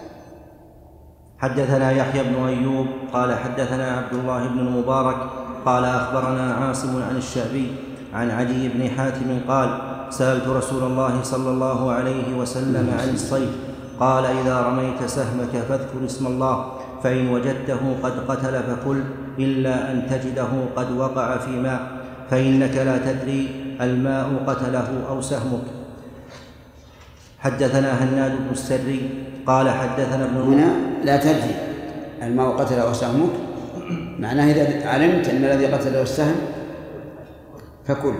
حدثنا يحيى بن أيوب قال حدثنا عبد الله بن المبارك قال أخبرنا عاصم عن الشعبي عن عدي بن حاتم قال سألت رسول الله صلى الله عليه وسلم عن الصيد قال إذا رميت سهمك فاذكر اسم الله، فإن وجدته قد قتل فكل إلا أن تجده قد وقع في ماء، فإنك لا تدري الماء قتله أو سهمك. حدثنا هناد بن السري قال حدثنا ابن هنا لا تدري الماء قتله أو سهمك، معناه إذا علمت أن الذي قتله السهم فكل.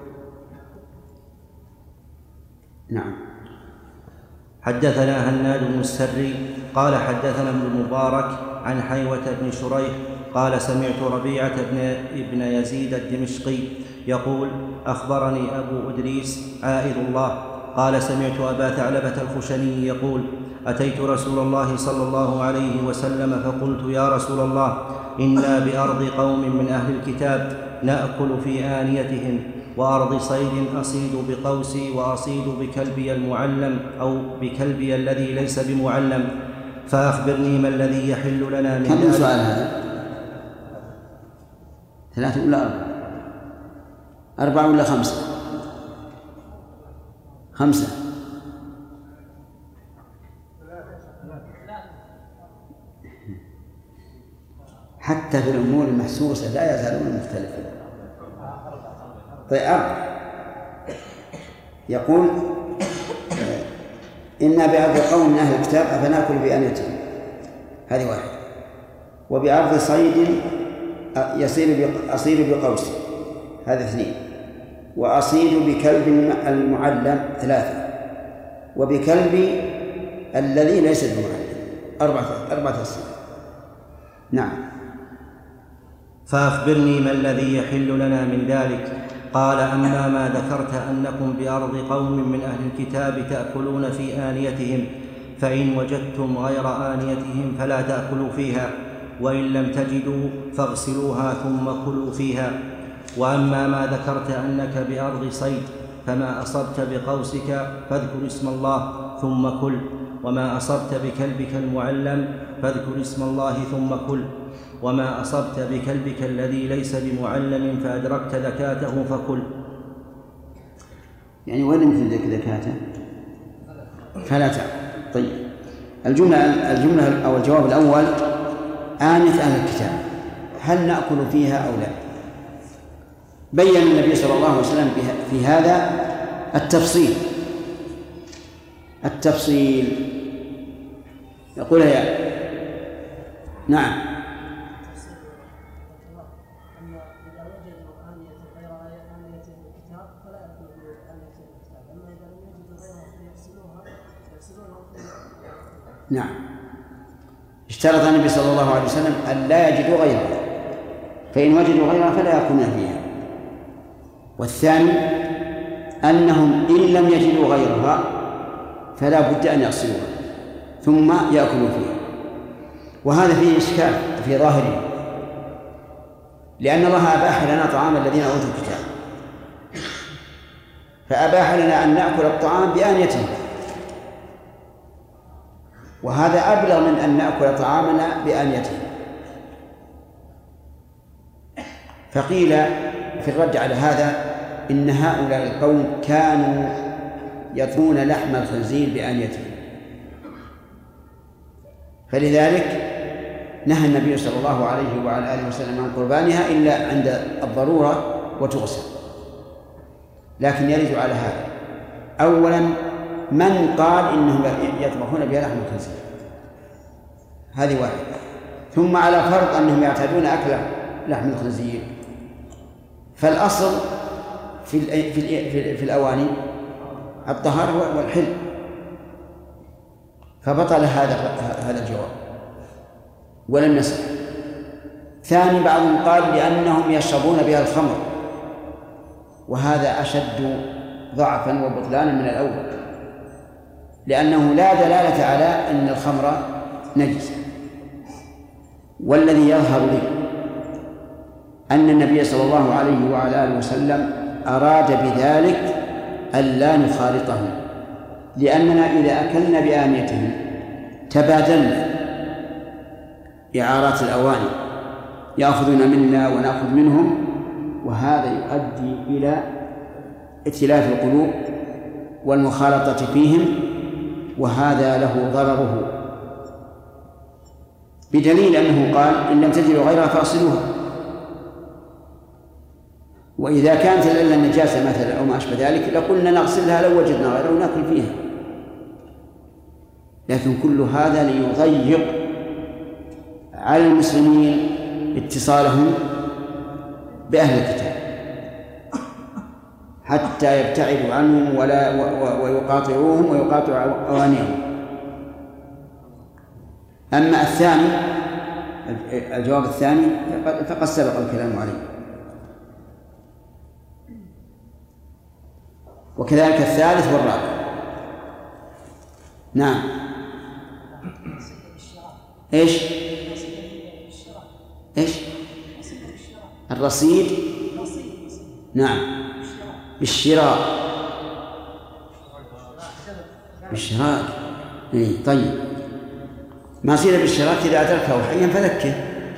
نعم. حدثنا هناد بن السري قال حدثنا ابن المبارك عن حيوة بن شريح قال سمعت ربيعة بن يزيد الدمشقي يقول أخبرني أبو إدريس عائذ الله قال سمعت أبا ثعلبة الخشني يقول أتيت رسول الله صلى الله عليه وسلم فقلت يا رسول الله إنا بأرض قوم من أهل الكتاب نأكل في آنيتهم، وأرض صيد أصيد بقوسي وأصيد بكلبي المعلم أو بكلبي الذي ليس بمعلم، فأخبرني ما الذي يحل لنا من ذلك. كم سؤال هذا؟ ثلاثة ولا أربعة؟ أربعة ولا خمسة؟ خمسة. حتى في الأمور المحسوسة لا يزالون مختلفين. طيب أربعة. يقول إنا بأرض قوم من أهل الكتاب أفنأكل بآنيتهم، هذه واحدة. وبأرض صيد يصير أصيد بقوسي، هذا اثنين. وأصيد بكلب المعلم، ثلاثة. وبكلب الذي ليس بمعلم، أربعة أربعة أصيد. نعم. فأخبرني ما الذي يحل لنا من ذلك. قال أما ما ذكرت أنكم بأرض قوم من أهل الكتاب تأكلون في آنيتهم، فإن وجدتم غير آنيتهم فلا تأكلوا فيها، وإن لم تجدوا فاغسلوها ثم كلوا فيها. وأما ما ذكرت أنك بأرض صيد فما أصبت بقوسك فاذكر اسم الله ثم كل، وما أصبت بكلبك المعلم فاذكر اسم الله ثم كل، وما أصبت بكلبك الذي ليس بمعلم فأدركت ذكاته فكل. يعني وين يمكن ذكاته؟ فلا تأكل. طيب الجملة الجملة أو الجواب الأول آنية أهل الكتاب هل نأكل فيها أو لا؟ بين النبي صلى الله عليه وسلم في هذا التفصيل التفصيل يقول يا نعم. نعم. اشترط النبي صلى الله عليه وسلم أن لا يجدوا غيرها، فإن وجدوا غيرها فلا يأكلون فيها. والثاني أنهم إن لم يجدوا غيرها فلا بد أن يغسلوها ثم يأكلوا فيها. وهذا فيه إشكال في ظاهره، لأن الله أباح لنا طعام الذين أوتوا الكتاب، فأباح لنا أن نأكل الطعام بآنيته، وهذا أبلغ من أن نأكل طعامنا بآنيته. فقيل في الرد على هذا إن هؤلاء القوم كانوا يطهون لحم الخنزير بآنيته، فلذلك نهى النبي صلى الله عليه وعلى آله وسلم عن قربانها إلا عند الضرورة وتغسل. لكن يرد على هذا أولا من قال إنهم يطبخون بها لحم الخنزير، هذه واحدة، ثم على فرض أنهم يعتادون أكل لحم الخنزير، فالأصل في في في الأواني الطهارة والحل، فبطل هذا هذا الجواب ولم يصح. ثاني بعضهم قال لأنهم يشربون بها الخمر، وهذا أشد ضعفا وبطلانا من الأول، لأنه لا دلالة على أن الخمر نجسة. والذي يظهر لي أن النبي صلى الله عليه وعلى آله وسلم أراد بذلك ألا نخالطه، لأننا إذا أكلنا بآنيته تبادلنا إعارات الأواني، يأخذون منا ونأخذ منهم، وهذا يؤدي إلى ائتلاف القلوب والمخالطة فيهم، وهذا له ضرره، بدليل أنه قال إن لم تجدوا غيرها فاصلوها. وإذا كانت العلة النجاسة مثلا أو ما أشبه ذلك لقلنا نغسلها لو وجدنا غيرها ونأكل فيها، لكن كل هذا ليضيق على المسلمين اتصالهم بأهل الكتاب حتى يبتعدوا عنهم ولا ويقاطعوهم ويقاطعوا أوانيهم. أما الثاني الجواب الثاني فقد سبق الكلام عليه، وكذلك الثالث والرابع. نعم. ايش ايش الرصيد؟ نعم بالشراء، بالشراء. إيه طيب، ما صير بالشراء إذا أدركه حيا فذكه،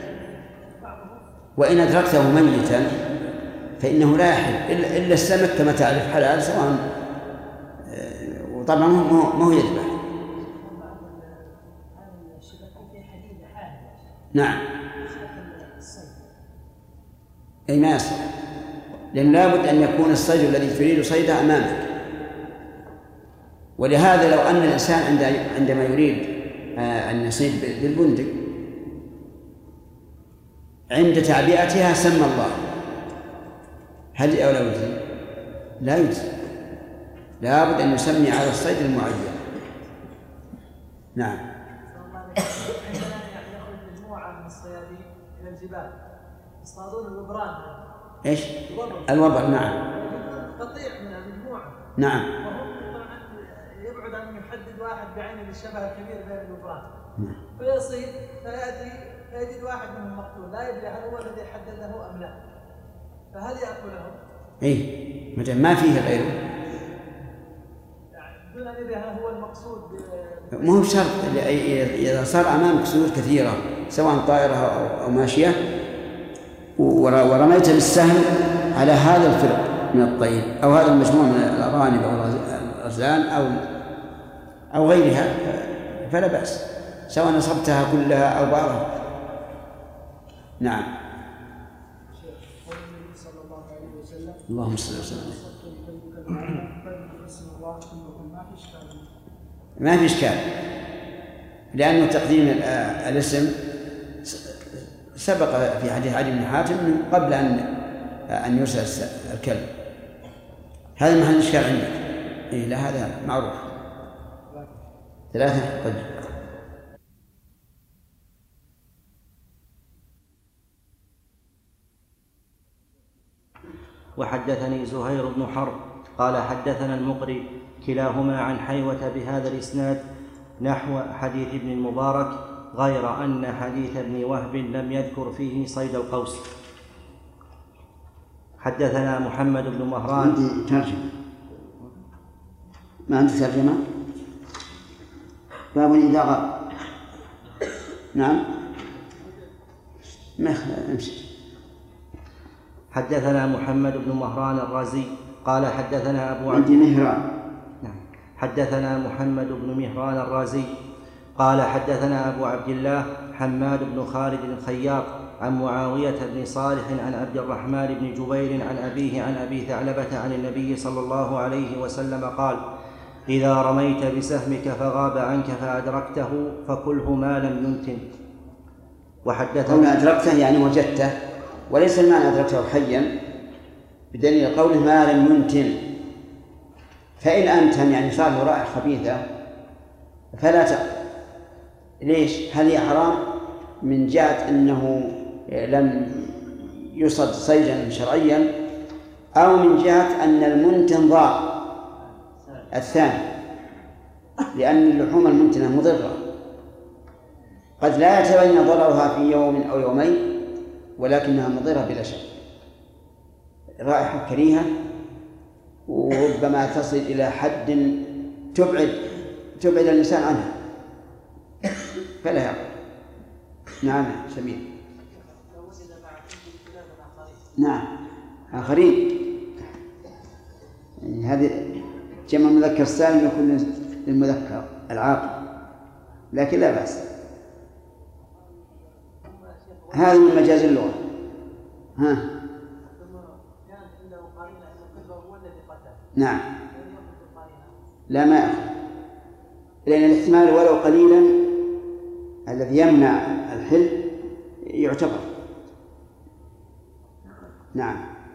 وإن أدركته ميتا فإنه لا يحل إلا السمك كما تعرف حلال سواء، وطبعا ما هو يذبح. نعم أي ما يصح، لأن لابد أن يكون الصيد الذي تريد صيده أمامك. ولهذا لو أن الإنسان عندما يريد أن يصيد بالبندق عند تعبئتها سمى الله، هل أو لا يجزي؟ لا يجزي، لابد أن يسمي على الصيد المعين. نعم. مجموعة من الصيادين إلى الجبال يصطادون الوبران. إيش؟ الوبر. نعم. قطيع من المجموعة. نعم. وهم يبعد أن يحدد واحد بعينه الشبه الكبير بين الوبران. نعم. فيصيد فيأتي فيجد واحد منهم مقتول، لا يدري هل هو الذي حدده أم لا، فهل يأكله؟ إيه متى ما فيه غيره. يعني دون أن يدري هل هو المقصود. مو هو شرط، إذا صار أمامك سيول كثيرة سواء طائرة أو ماشية ورميت بالسهم على هذا الفرق من الطير أو هذا المجموع من الأرانب أو الغزلان أو أو غيرها فلا بأس، سواء نصبتها كلها أو بعضها. نعم. اللهم صل وسلم. ما في إشكال، لأنه تقديم الاسم سبق في حديث عدي بن حاتم من قبل أن أن يرسل الكلب. هذا محل إشكال عندك. إيه لا هذا معروف. ثلاثة. طيب. وحدثني زهير بن حرب قال حدثنا المقري كلاهما عن حيوة بهذا الإسناد نحو حديث ابن المبارك غير أن حديث ابن وهب لم يذكر فيه صيد القوس. حدثنا محمد بن مهران. عندي ترجمة. ما عندي ترجمة؟ باب إذا غاب. نعم ما امشي. حدثنا محمد بن مهران الرازي قال حدثنا أبو عندي مهران. نعم. حدثنا محمد بن مهران الرازي قال حدثنا أبو عبد الله حماد بن خالد الخياط عن معاوية بن صالح عن عبد الرحمن بن جبير عن أبيه عن أبي ثعلبة عن النبي صلى الله عليه وسلم قال: إذا رميت بسهمك فغاب عنك فأدركته فكله ما لم ينتن. وحدثنا قول أدركته يعني وجدته، وليس المعنى أدركته حيا، بدليل قوله ما لم ينتن، فإن أنتن يعني صار له رائحة خبيثة فلا تأكل. ليش؟ هل هي حرام من جهة أنه لم يصد صيدا شرعيا، أو من جهة أن المنتن ضار الثاني، لأن اللحوم المنتنة مضرة، قد لا يتبين ضررها في يوم أو يومين ولكنها مضرة بلا شك، رائحة كريهة وربما تصل إلى حد تبعد تبعد الإنسان عنها فلا يأكل. نعم سمير. نعم آخرين، يعني هذه جمع المذكر السالم يكون للمذكر العاقل، لكن لا بأس، هذا من مجاز اللغة. ها نعم لا ما يأخذ، لأن الاحتمال ولو قليلا الذي يمنع الحل يعتبر. نعم.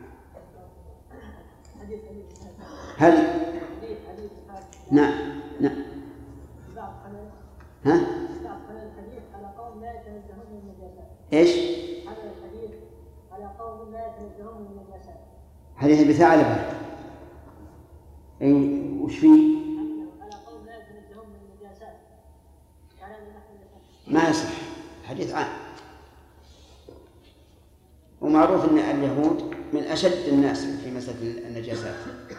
هل نعم نعم ها ايش؟ حديث بثعلبة اي وش فيه؟ ما يصح، حديث عام، ومعروف ان اليهود من اشد الناس في مسألة النجاسات،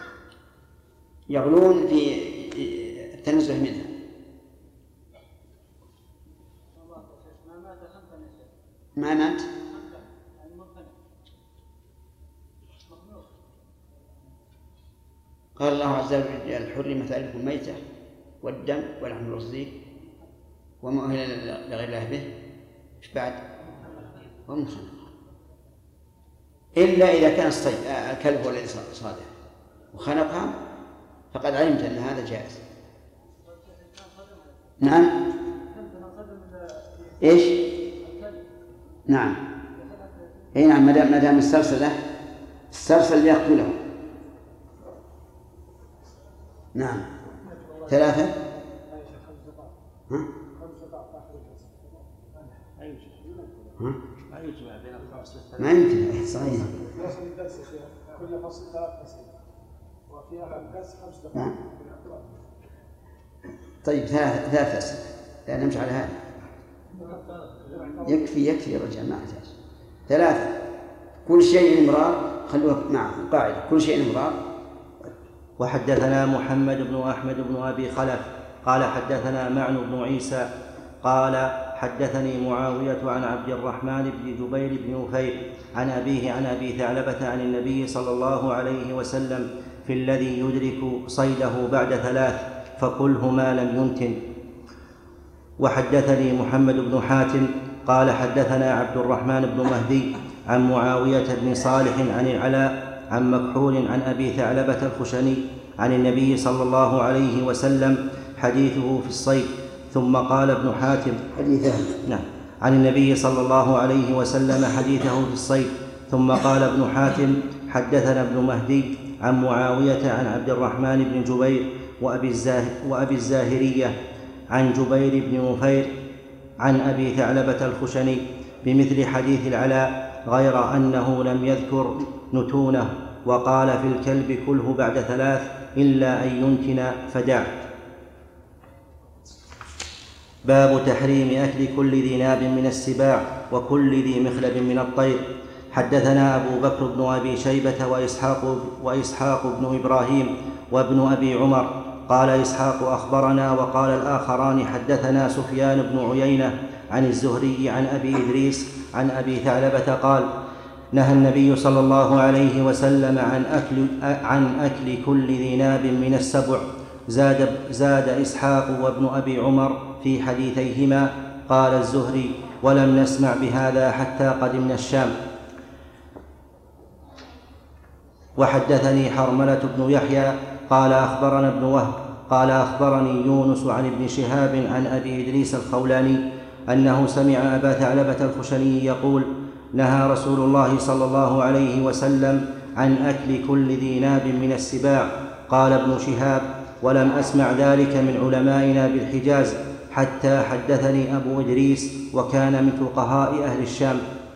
يغلون في التنزه منها. ما مات قال الله عز وجل: حرمت عليكم الميتة والدم ولحم الخنزير وما أهل لغير الله به، ايش بعد؟ والمخنق، إلا إذا كان الصيد الكلب هو الذي صاده وخنقها فقد علمت أن هذا جائز. نعم إيش؟ نعم أي نعم، ما دام السلسل له السلسل يقتله. نعم ثلاثة. ها؟ ها؟ ما يمكن صحيح. كل فصل ثلاث فصل وفي أحد الدرس خمس دقائق. نعم. طيب ثلاث ثلاث أسئلة، لا نمشي على هذا. يكفي يكفي يا رجال، ما أحتاج. ثلاثة، كل شيء إمرار، خلوه معه قاعدة، كل شيء إمرار. وحدثنا محمد بن أحمد بن أبي خلف قال حدثنا معن بن عيسى قال حدثني معاوية عن عبد الرحمن بن جبير بن نفير عن أبيه عن أبي ثعلبة عن النبي صلى الله عليه وسلم في الذي يدرك صيده بعد ثلاث فكله ما لم ينتن. وحدثني محمد بن حاتم قال حدثنا عبد الرحمن بن مهدي عن معاوية بن صالح عن العلاء عن مكحول عن أبي ثعلبة الخشني عن النبي صلى الله عليه وسلم حديثه في الصيد. ثم قال ابن حاتم حديثه نعم عن النبي صلى الله عليه وسلم حديثه في الصيد. ثم قال ابن حاتم حدثنا ابن مهدي عن معاوية عن عبد الرحمن بن جبير وأبي, الزاهر وأبي الزاهرية عن جبير بن نفير عن أبي ثعلبة الخشني بمثل حديث العلاء غير أنه لم يذكر نتونه، وقال في الكلب كله بعد ثلاث إلا أن ينتن فدع. باب تحريم أكل كل ذي ناب من السباع وكل ذي مخلب من الطير. حدثنا أبو بكر بن أبي شيبة وإسحاق, وإسحاق بن إبراهيم وابن أبي عمر. قال إسحاق أخبرنا، وقال الآخران حدثنا سفيان بن عيينة عن الزهري عن أبي إدريس عن أبي ثعلبة قال: نهى النبي صلى الله عليه وسلم عن أكل, عن أكل كل ذي ناب من السبع. زاد, زاد إسحاق وابن أبي عمر في حديثيهما. قال الزهري: ولم نسمع بهذا حتى قدمنا الشام. وحدثني حرملة بن يحيى قال أخبرنا ابن وهب قال أخبرني يونس عن ابن شهاب عن أبي إدريس الخولاني أنه سمع أبا ثعلبة الخشني يقول: نهى رسول الله صلى الله عليه وسلم عن أكل كل ذي ناب من السباع. قال ابن شهاب: ولم أسمع ذلك من علمائنا بالحجاز حتى حدثني أبو إدريس، وكان من فقهاء أهل الشام.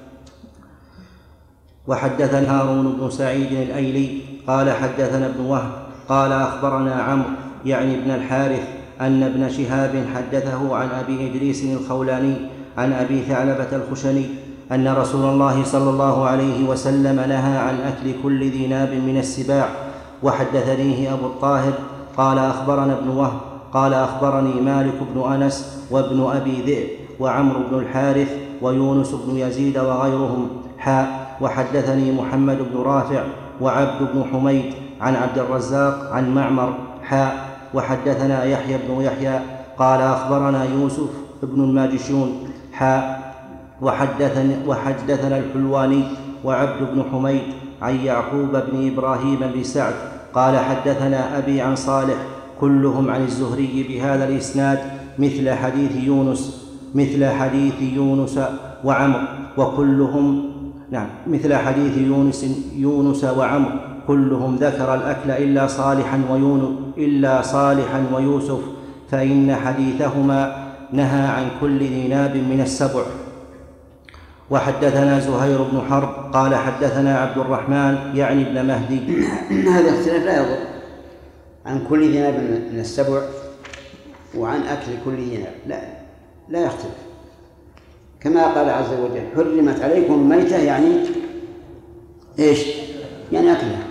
وحدثنا هارون بن سعيد الأيلي قال حدثنا ابن وهب قال أخبرنا عمرو يعني ابن الحارث أن ابن شهاب حدثه عن أبي إدريس الخولاني عن أبي ثعلبة الخشني أن رسول الله صلى الله عليه وسلم نهى عن أكل كل ذي ناب من السباع. وحدثنيه أبو الطاهر قال أخبرنا ابن وهب قال أخبرني مالك بن أنس وابن أبي ذئب وعمرو بن الحارث ويونس بن يزيد وغيرهم حاء. وحدثني محمد بن رافع وعبد بن حميد عن عبد الرزاق عن معمر حاء. وحدثنا يحيى بن يحيى قال أخبرنا يوسف بن الماجشون حاء. وحدثنا, وحدثنا الحلواني وعبد بن حميد عن يعقوب بن إبراهيم بن سعد قال حدثنا أبي عن صالح كلهم عن الزهري بهذا الإسناد مثل حديث يونس مثل حديث يونس وعمر وكلهم نعم مثل حديث يونس يونس وعمر كلهم ذكر الأكل إلا صالحا ويونس إلا صالحا ويوسف، فإن حديثهما نهى عن كل ذي ناب من السبع. وحدثنا زهير بن حرب قال حدثنا عبد الرحمن يعني ابن مهدي. هذا اختلاف لا يضر، عن كل ذي ناب من السبع وعن أكل كل ذي ناب لا لا يختلف، كما قال عز وجل: حرمت عليكم الميتة، يعني ايش؟ يعني أكلها.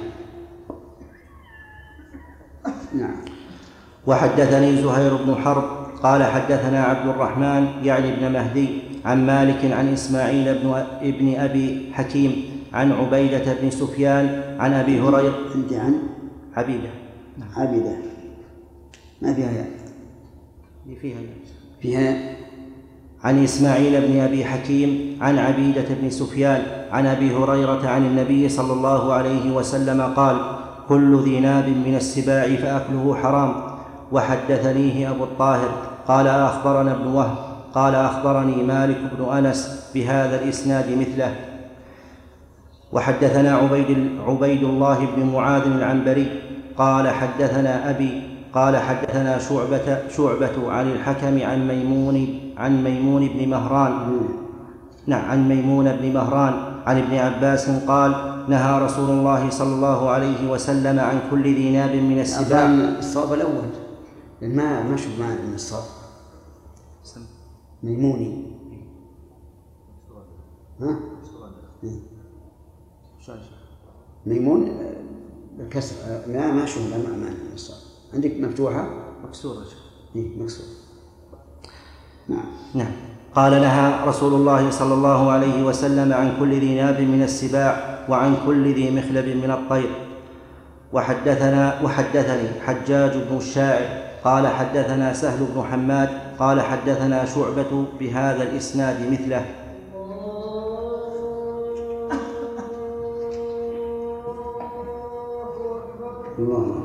نعم. وحدثني زهير بن حرب قال حدثنا عبد الرحمن يعني ابن مهدي عن مالك عن إسماعيل بن ابن أبي حكيم عن عبيدة بن سفيان عن أبي هريرة. عندي عن عبيدة. نعم. عبيدة ما فيها يعني. فيها فيها عن إسماعيل بن أبي حكيم عن عبيدة بن سفيان عن أبي هريرة عن النبي صلى الله عليه وسلم قال: كل ذي ناب من السباع فأكله حرام. وحدثنيه أبو الطاهر قال أخبرنا ابن وهب قال أخبرني مالك بن أنس بهذا الإسناد مثله. وحدثنا عبيد, عبيد الله بن معاذ العنبري قال حدثنا أبي قال حدثنا شعبة, شعبة عن الحكم عن ميمون عن ميمون بن مهران نعم عن ميمون بن مهران عن ابن عباس قال: نهى رسول الله صلى الله عليه وسلم عن كل ذي ناب من السباع. الصواب الأول ما ما شوف معنا من الصواب ميموني ها ميمون بالكسر ما ما شوف ما معنا من الصواب. عندك مفتوحة مكسورة إيه مكسورة. نعم. نعم. قال: نهى رسول الله صلى الله عليه وسلم عن كل ذي ناب من السباع وعن كل ذي مخلب من الطير. وحدثنا وحدثني حجاج بن الشاعر قال حدثنا سهل بن حماد قال حدثنا شعبة بهذا الإسناد مثله. الله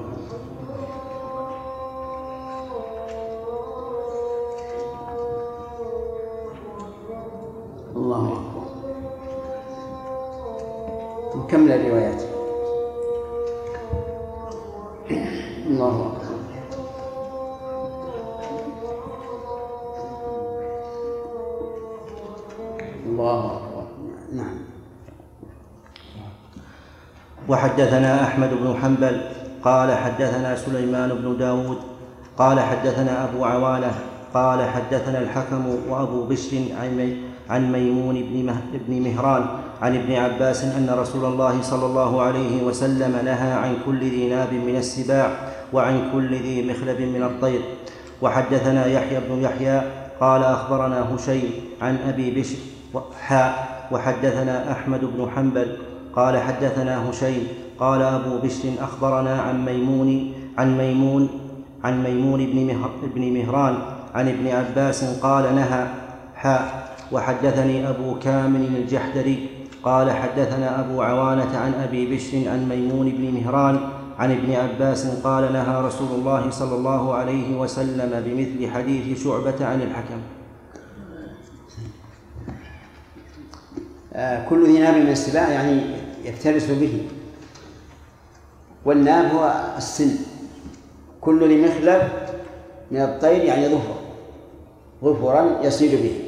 الله أكبر. نكمل الروايات. الله أكبر. الله أكبر. نعم. وحدثنا أحمد بن حنبل قال حدثنا سليمان بن داود قال حدثنا أبو عوانة قال حدثنا الحكم وأبو بشر عن ميمون بن مهران عن ابن عباس أن رسول الله صلى الله عليه وسلم نهى عن كل ذي ناب من السباع وعن كل ذي مخلب من الطير. وحدثنا يحيى بن يحيى قال أخبرنا هشيم عن أبي بشر حاء وحدثنا أحمد بن حنبل قال حدثنا هشيم قال أبو بشر أخبرنا عن ميمون عن ميمون عن ميمون بن مهران عن ابن عباس قال نهى حاء وحدثني أبو كامل الجحدري قال حدثنا أبو عوانة عن أبي بشر عن ميمون بن مهران عن ابن عباس قال نهى رسول الله صلى الله عليه وسلم بمثل حديث شعبة عن الحكم. آه كل ذي ناب من السباع يعني يفترس به، والناب هو السن. كل ذي مخلب من الطير يعني ظفر ظفرا يصيد به.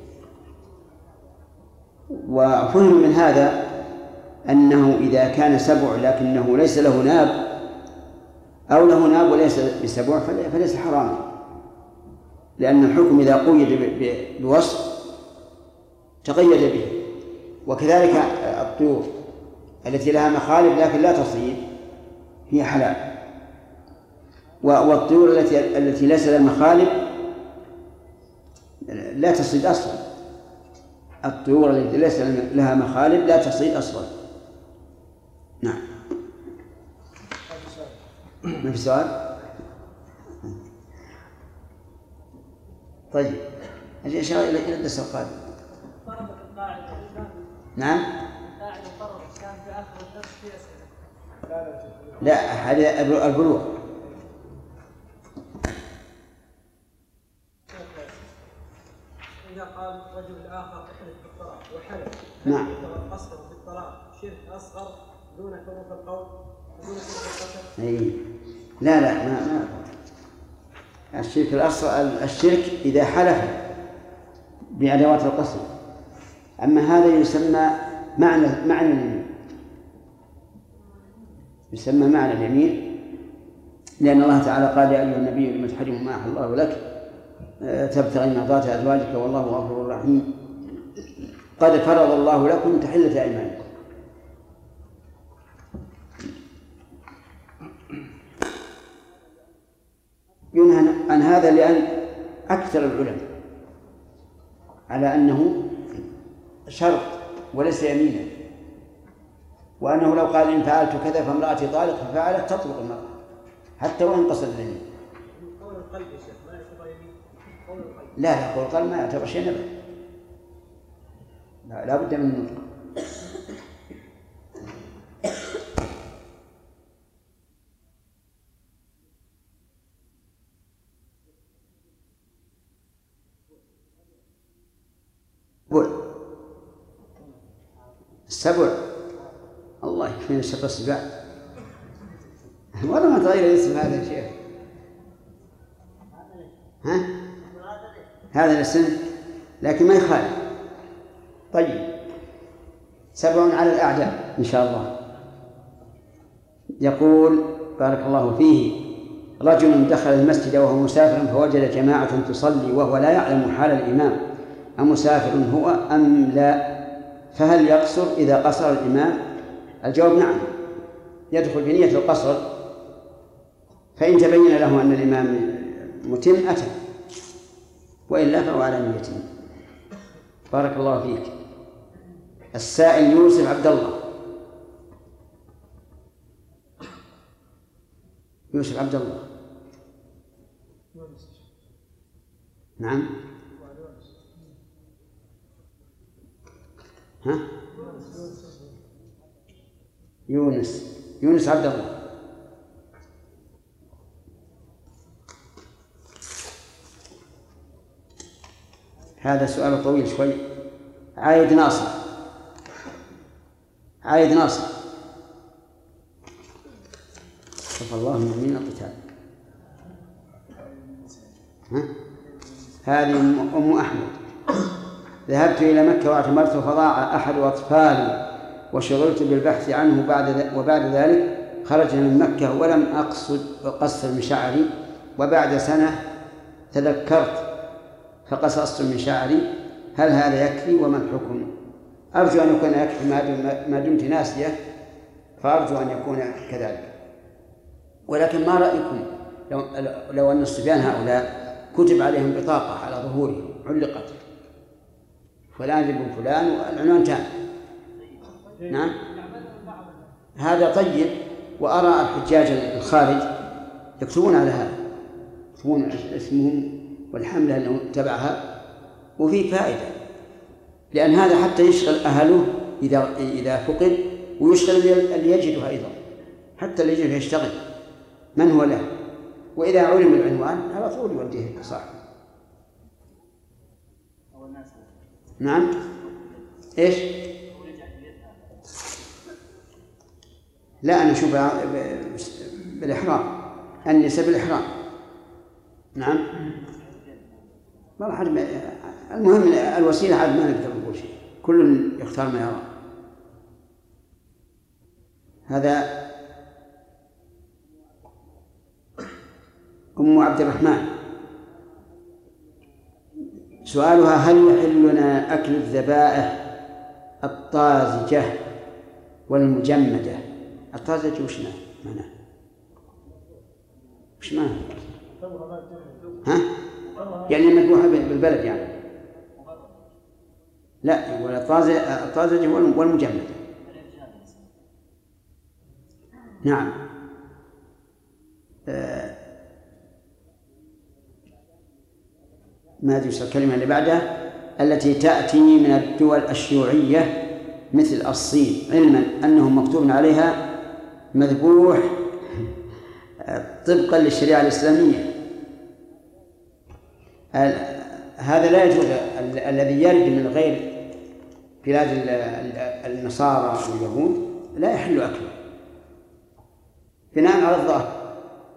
وفهم من هذا أنه إذا كان سبع لكنه ليس له ناب أو له ناب وليس بسبع فليس حراما، لأن الحكم إذا قيد بوصف تقيد به. وكذلك الطيور التي لها مخالب لكن لا تصيد هي حلال، والطيور التي التي ليس لها مخالب لا تصيد أصلا. الطيور التي ليس لها مخالب لا تصيد أصلا. نعم. ما في سؤال؟ طيب أجي أشار إلى الدرس القادم. نعم. لا هذا البلوغ. إذا قال رجل الآخر احلف بالطلاق وحلف نعم أصغر في الطلاق شرك أصغر دون حروف القول دون حروف القسم. أي لا لا ما ما الشرك الأصغر الشرك إذا حلف بأدوات القسم، أما هذا يسمى معنى معنى اليمين، يسمى معنى اليمين، لأن الله تعالى قال يا أيها النبي لم تحرم ما أحل الله لك تبتغي مرضات أزواجك والله غفور رحيم قد فرض الله لكم تحلة أيمانكم. ينهى عن هذا لأن أكثر العلماء على أنه شرط وليس يمينا، وأنه لو قال إن فعلت كذا فامرأتي طالق ففعلت تطلق المرأة حتى وإن قصد اليمين. قول القلب يا شيخ ما يعتبر يمين. قول القلب لا لا قول القلب ما يعتبر شيء نبأ، لا, لا بد من النطق. السبع الله يكفينا شر السباع. والله ما تغير الاسم هذا يا شيخ. ها هذا الاسم لكن ما يخالف. طيب سبع على الأعداء إن شاء الله. يقول بارك الله فيه رجل دخل المسجد وهو مسافر فوجد جماعة تصلي وهو لا يعلم حال الإمام أمسافر هو أم لا، فهل يقصر إذا قصر الإمام؟ الجواب نعم، يدخل بنية القصر، فإن تبين له أن الإمام متم أتى، وإلا فهو على نيته. بارك الله فيك. السائل يوسف عبد الله. يوسف عبد الله نعم. ها يونس يونس عبد الله. هذا سؤال طويل شوي. عايد ناصر عايد ناصر شوف الله من يمين القتال. ها هذه أم أحمد. ذهبت إلى مكة واعتمرت فضاع أحد أطفالي وشغلت بالبحث عنه بعد وبعد ذلك خرجنا من مكة ولم أقصد أقصر من شعري، وبعد سنة تذكرت فقصصت من شعري هل هذا يكفي وما الحكم؟ أرجو أن يكون يكفي ما دمت ناسية، فأرجو أن يكون كذلك. ولكن ما رأيكم لو, لو أن الصبيان هؤلاء كتب عليهم بطاقة على ظهورهم علقت فلان ابن فلان والعنوان تام؟ نعم هذا طيب. وأرى الحجاج الخارج يكتبون على هذا، يكتبون اسمهم والحملة أنه تبعها، وفي فائدة، لأن هذا حتى يشغل أهله إذا إذا فقد، ويشغل اللي يجده أيضا، حتى اللي يجده يشتغل من هو له، وإذا علم العنوان على طول يوديه صاحبه. نعم إيش؟ لا أنا أشوف بالإحرام، النساء بالإحرام. نعم ما راح، المهم الوسيلة عاد ما نقدر نقول شيء، كل يختار ما يرى. هذا أم عبد الرحمن سؤالها: هل يحل لنا أكل الذبائح الطازجة والمجمدة؟ الطازجة وش معناه؟ وش معناه؟ ها؟ يعني مذبوحة بالبلد يعني؟ لا، ولا الطازجة والمجمدة. نعم. آه ما أدري الكلمة اللي بعدها، التي تأتي من الدول الشيوعية مثل الصين، علما أنه مكتوب عليها مذبوح طبقا للشريعة الإسلامية. هذا لا يجوز. الذي يرد من غير بلاد النصارى واليهود لا يحل أكله بناء على الظاهر.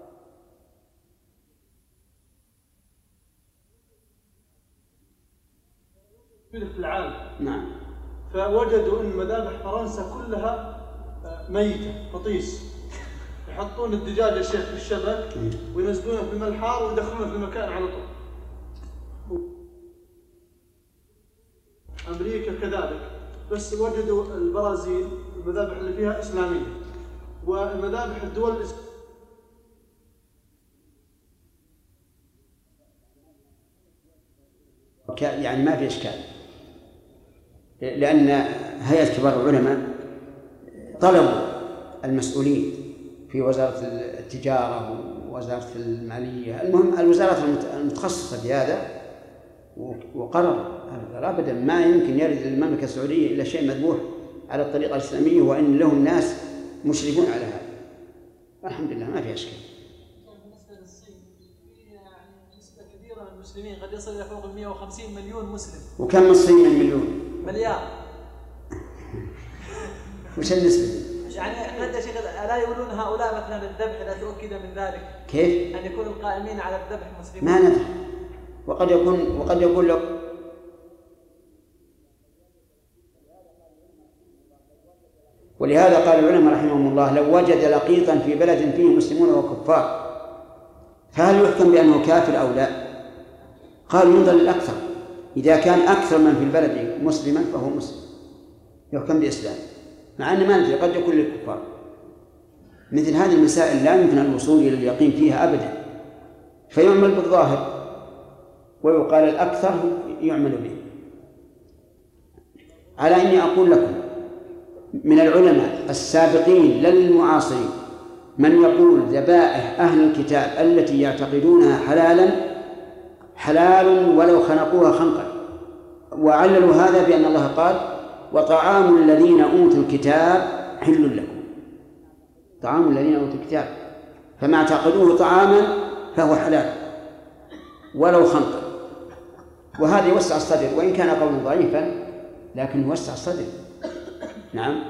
في العالم نعم. فوجدوا أن مذابح فرنسا كلها ميتة فطيس، يحطون الدجاج يا شيخ في الشبك وينزلونه في الملحار ويدخلونه في المكان على طول. أمريكا كذلك، بس وجدوا البرازيل المذابح اللي فيها إسلامية، والمذابح الدول الإسلامية يعني ما في إشكال، لأن هيئة كبار العلماء طلبوا المسؤولين في وزارة التجارة ووزارة المالية، المهم الوزارات المتخصصة في هذا، وقرروا أبدا ما يمكن يرد المملكة السعودية إلا شيء مذبوح على الطريقة الإسلامية، وإن لهم ناس مشرفون على هذا. الحمد لله ما في إشكال. بالنسبة للصين في يعني نسبة كبيرة من المسلمين، قد يصل إلى فوق مئة وخمسين مليون مسلم. وكم من الصين من مليون؟ مليار. وش النسبة؟ يعني عند شيخ لا يقولون هؤلاء مثلا الذبح لا تؤكد من ذلك كيف؟ أن يكون القائمين على الذبح مسلمين. ما ندري، وقد يكون وقد يكون لو ولهذا قال العلماء رحمهم الله: لو وجد لقيطا في بلد فيه مسلمون وكفار فهل يحكم بأنه كافر أو لا؟ قال ينظر للأكثر، إذا كان أكثر من في البلد مسلما فهو مسلم يحكم بإسلام، مع أن ما ندري قد يكون للكفار. مثل هذه المسائل لا يمكن الوصول إلى اليقين فيها أبدا، فيعمل بالظاهر ويقال الأكثر يعمل به. على إني أقول لكم من العلماء السابقين للمعاصرين من يقول ذبائح أهل الكتاب التي يعتقدونها حلالا حلال ولو خنقوها خنقا، وعللوا هذا بأن الله قال: وطعام الذين أوتوا الكتاب حل لكم. طعام الذين أوتوا الكتاب، فما اعتقدوه طعاما فهو حلال ولو خنقا. وهذا يوسع الصدر، وإن كان قولا ضعيفا لكن يوسع الصدر. نعم.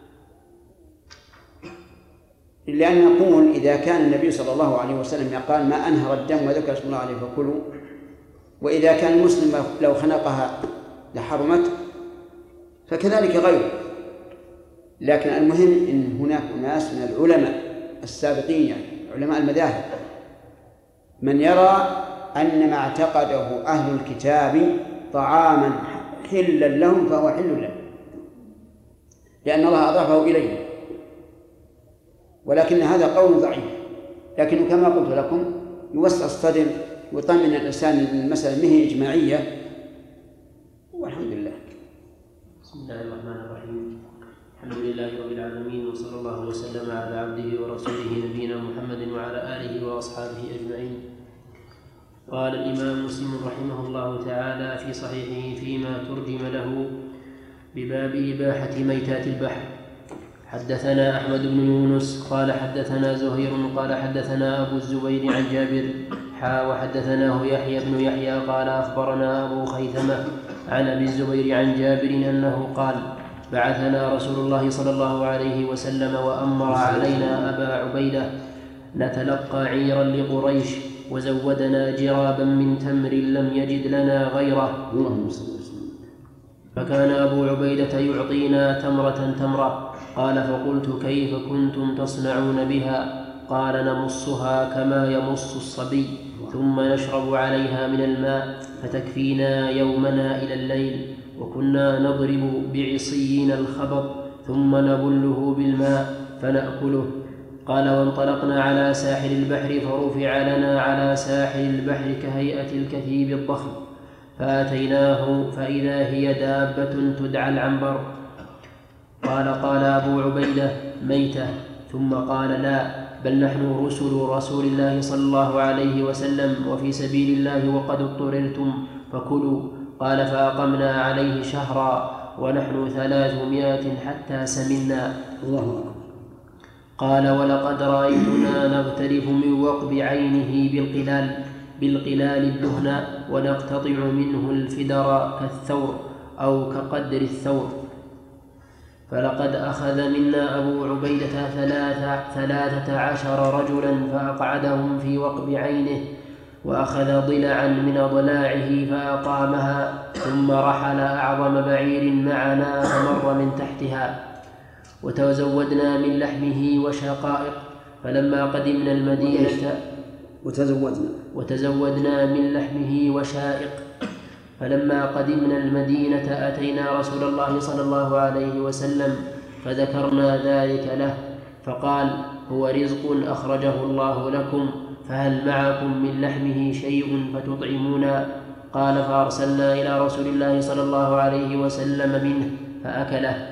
لأن نقول إذا كان النبي صلى الله عليه وسلم قال: ما أنهر الدم وذكر اسم الله عليه فكلوا، وإذا كان المسلم لو خنقها لحرمت، فكذلك غيره. لكن المهم إن هناك ناس من العلماء السابقين، يعني علماء المذاهب، من يرى أن ما اعتقده أهل الكتاب طعاما حلا لهم فهو حل لهم، لأن الله أضافه إليه، ولكن هذا قول ضعيف. لكن كما قلت لكم يوسع الصدر ويطمن الإنسان المسألة مهي إجماعية، والحمد لله. بسم الله الرحمن الرحيم. الحمد لله رب العالمين، وصلى الله وسلم على عبده ورسوله نبينا محمد وعلى آله وأصحابه أجمعين. قال الإمام مسلم رحمه الله تعالى في صحيحه فيما ترجم له بباب إباحة ميتات البحر: حدثنا أحمد بن يونس قال حدثنا زهير قال حدثنا أبو الزبير عن جابر حا وحدثناه يحيى بن يحيى قال أخبرنا أبو خيثمة عن أبي الزبير عن جابر أنه قال: بعثنا رسول الله صلى الله عليه وسلم وأمر علينا أبا عبيدة نتلقى عيرا لقريش، وزودنا جرابا من تمر لم يجد لنا غيره، فكان أبو عبيدة يعطينا تمرة تمرة. قال: فقلت: كيف كنتم تصنعون بها؟ قال: نمصها كما يمص الصبي، ثم نشرب عليها من الماء فتكفينا يومنا إلى الليل، وكنا نضرب بعصينا الخبط ثم نبله بالماء فنأكله. قال: وانطلقنا على ساحل البحر فرفع لنا على ساحل البحر كهيئة الكثيب الضخم، فأتيناه فإذا هي دابة تدعى العنبر. قال: قال أبو عبيدة: ميتة. ثم قال: لا، بل نحن رسل رسول الله صلى الله عليه وسلم وفي سبيل الله وقد اضطررتم فكلوا. قال: فأقمنا عليه شهرا ونحن ثلاثمائة حتى سمنا. الله. قال: ولقد رأيتنا نغترف من وقب عينه بالقلال بالقلال الدهن ونقتطع منه الفدر كالثور أو كقدر الثور. فلقد أخذ منا أبو عبيدة ثلاثة, ثلاثة عشر رجلا فأقعدهم في وقب عينه، وأخذ ضلعا من ضلاعه فأقامها، ثم رحل أعظم بعير معنا فمر من تحتها. وتزودنا من لحمه وشقائق. فلما قدمنا المدينة وتزودنا وتزودنا من لحمه وشائق فلما قدمنا المدينة أتينا رسول الله صلى الله عليه وسلم فذكرنا ذلك له، فقال: هو رزق أخرجه الله لكم، فهل معكم من لحمه شيء فتطعمونا؟ قال: فأرسلنا إلى رسول الله صلى الله عليه وسلم منه فأكله.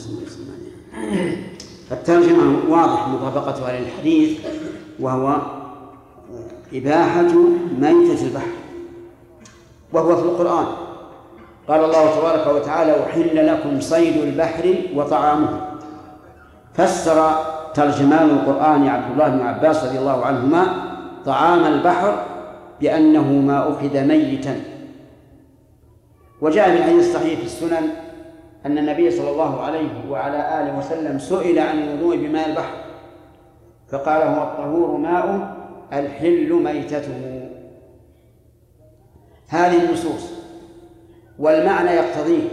الترجمة واضح مطابقتها للحديث، وهو إباحة ميتة البحر، وهو في القرآن. قال الله تبارك وتعالى: أحل لكم صيد البحر وطعامه. فسر ترجمان القرآن عبد الله بن عباس رضي الله عنهما طعام البحر بأنه ما أخذ ميتا. وجاء من الحديث الصحيح في السنن أن النبي صلى الله عليه وعلى آله وسلم سئل عن الوضوء بماء البحر فقال: هو الطهور ماء الحل ميتته. هذه النصوص والمعنى يقتضيه،